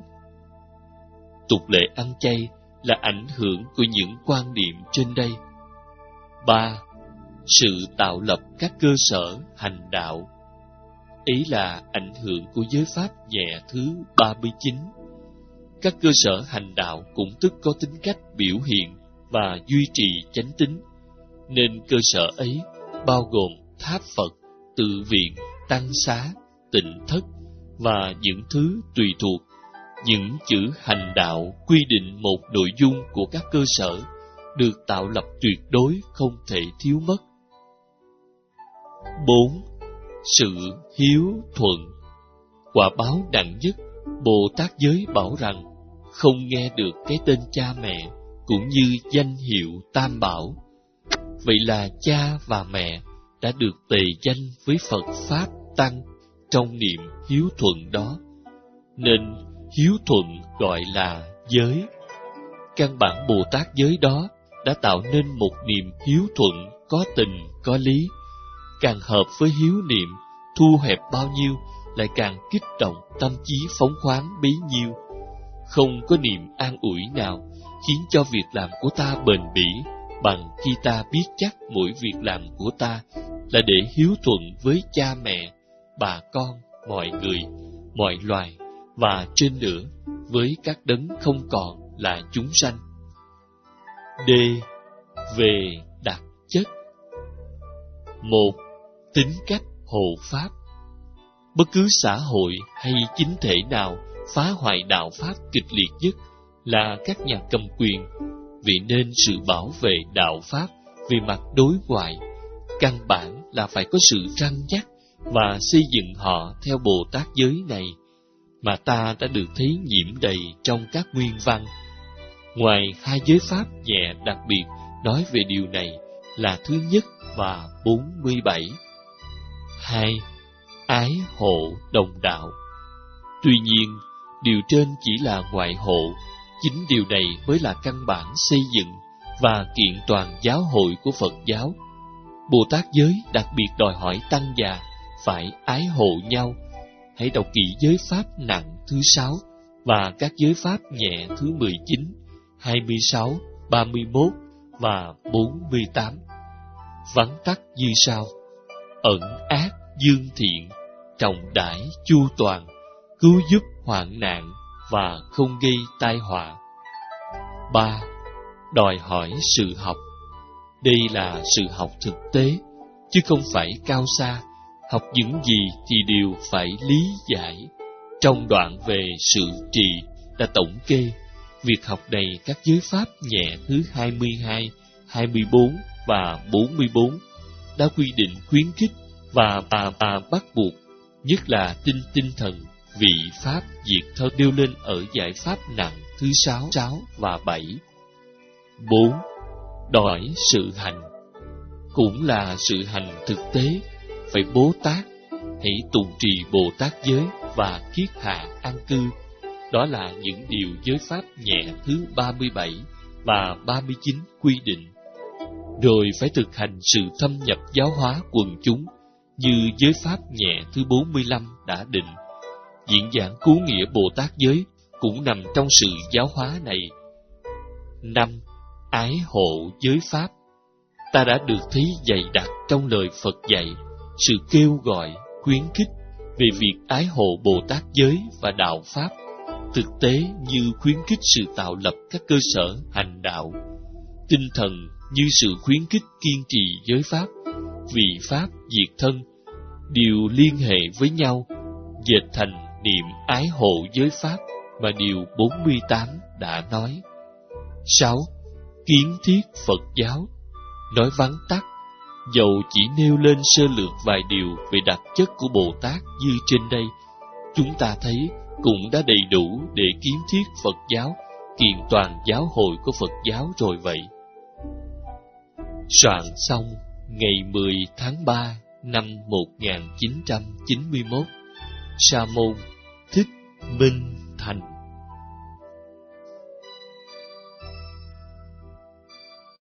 Tục lệ ăn chay là ảnh hưởng của những quan niệm trên đây. Ba. Sự tạo lập các cơ sở hành đạo. Ấy là ảnh hưởng của giới pháp nhẹ thứ ba mươi chín. Các cơ sở hành đạo cũng tức có tính cách biểu hiện và duy trì chánh tín, nên cơ sở ấy bao gồm tháp Phật, tự viện, tăng xá, tịnh thất và những thứ tùy thuộc. Những chữ hành đạo quy định một nội dung của các cơ sở được tạo lập tuyệt đối không thể thiếu mất. Bốn. Sự hiếu thuận. Quả báo nặng nhất, Bồ Tát giới bảo rằng không nghe được cái tên cha mẹ cũng như danh hiệu Tam Bảo. Vậy là cha và mẹ đã được tề danh với Phật Pháp Tăng trong niệm hiếu thuận đó, nên hiếu thuận gọi là giới. Căn bản Bồ Tát giới đó đã tạo nên một niềm hiếu thuận có tình, có lý. Càng hợp với hiếu niệm, thu hẹp bao nhiêu, lại càng kích động tâm trí phóng khoáng bấy nhiêu. không có niềm an ủi nào khiến cho việc làm của ta bền bỉ bằng khi ta biết chắc mỗi việc làm của ta là để hiếu thuận với cha mẹ, bà con, mọi người, mọi loài và trên nữa với các đấng không còn là chúng sanh. D. Về đặc chất. Một. Tính cách hộ pháp. Bất cứ xã hội hay chính thể nào phá hoại đạo pháp kịch liệt nhất là các nhà cầm quyền. Vì nên sự bảo vệ đạo pháp về mặt đối ngoại căn bản là phải có sự răn dắt và xây dựng họ theo Bồ Tát giới này, mà ta đã được thấy nhiễm đầy trong các nguyên văn. Ngoài hai giới pháp nhẹ đặc biệt nói về điều này là thứ nhất và bốn mươi bảy. Hai. Ái hộ đồng đạo. Tuy nhiên, điều trên chỉ là ngoại hộ, chính điều này mới là căn bản xây dựng và kiện toàn giáo hội của Phật giáo. Bồ Tát giới đặc biệt đòi hỏi tăng già phải ái hộ nhau. Hãy đọc kỹ giới pháp nặng thứ sáu và các giới pháp nhẹ thứ mười chín, hai mươi sáu, ba mươi mốt và bốn mươi tám. Vắn tắt như sau: ẩn ác dương thiện, trọng đãi chu toàn, cứu giúp hoạn nạn và không gây tai họa. Ba. Đòi hỏi sự học. Đây là sự học thực tế, chứ không phải cao xa. Học những gì thì đều phải lý giải. Trong đoạn về sự trì đã tổng kê việc học này các giới pháp nhẹ thứ hai mươi hai, hai mươi bốn và bốn mươi bốn đã quy định khuyến khích và bà bà bắt buộc, nhất là tinh tinh thần, vị pháp diệt thân nêu lên ở giải pháp nặng thứ sáu, sáu và bảy. Bốn. Đòi sự hành. Cũng là sự hành thực tế, phải Bố Tát, hãy tùng trì Bồ Tát giới và kiết hạ an cư. Đó là những điều giới pháp nhẹ thứ ba mươi bảy và ba mươi chín quy định. Rồi phải thực hành sự thâm nhập giáo hóa quần chúng, như giới pháp nhẹ thứ bốn mươi lăm đã định. Diễn giảng cứu nghĩa Bồ Tát giới cũng nằm trong sự giáo hóa này. Năm. Ái hộ giới pháp. Ta đã được thấy dày đặc trong lời Phật dạy sự kêu gọi, khuyến khích về việc ái hộ Bồ Tát giới và đạo pháp, thực tế như khuyến khích sự tạo lập các cơ sở hành đạo, tinh thần như sự khuyến khích kiên trì giới pháp, vị pháp diệt thân, đều liên hệ với nhau, dệt thành niệm ái hộ giới pháp mà điều bốn mươi tám đã nói. Sáu. Kiến thiết Phật giáo. Nói vắn tắt, dầu chỉ nêu lên sơ lược vài điều về đặc chất của Bồ Tát như trên đây, chúng ta thấy cũng đã đầy đủ để kiến thiết Phật giáo, kiện toàn giáo hội của Phật giáo rồi vậy. Soạn xong ngày mười tháng ba năm một nghìn chín trăm chín mươi mốt, Sa môn Thích Minh Thành.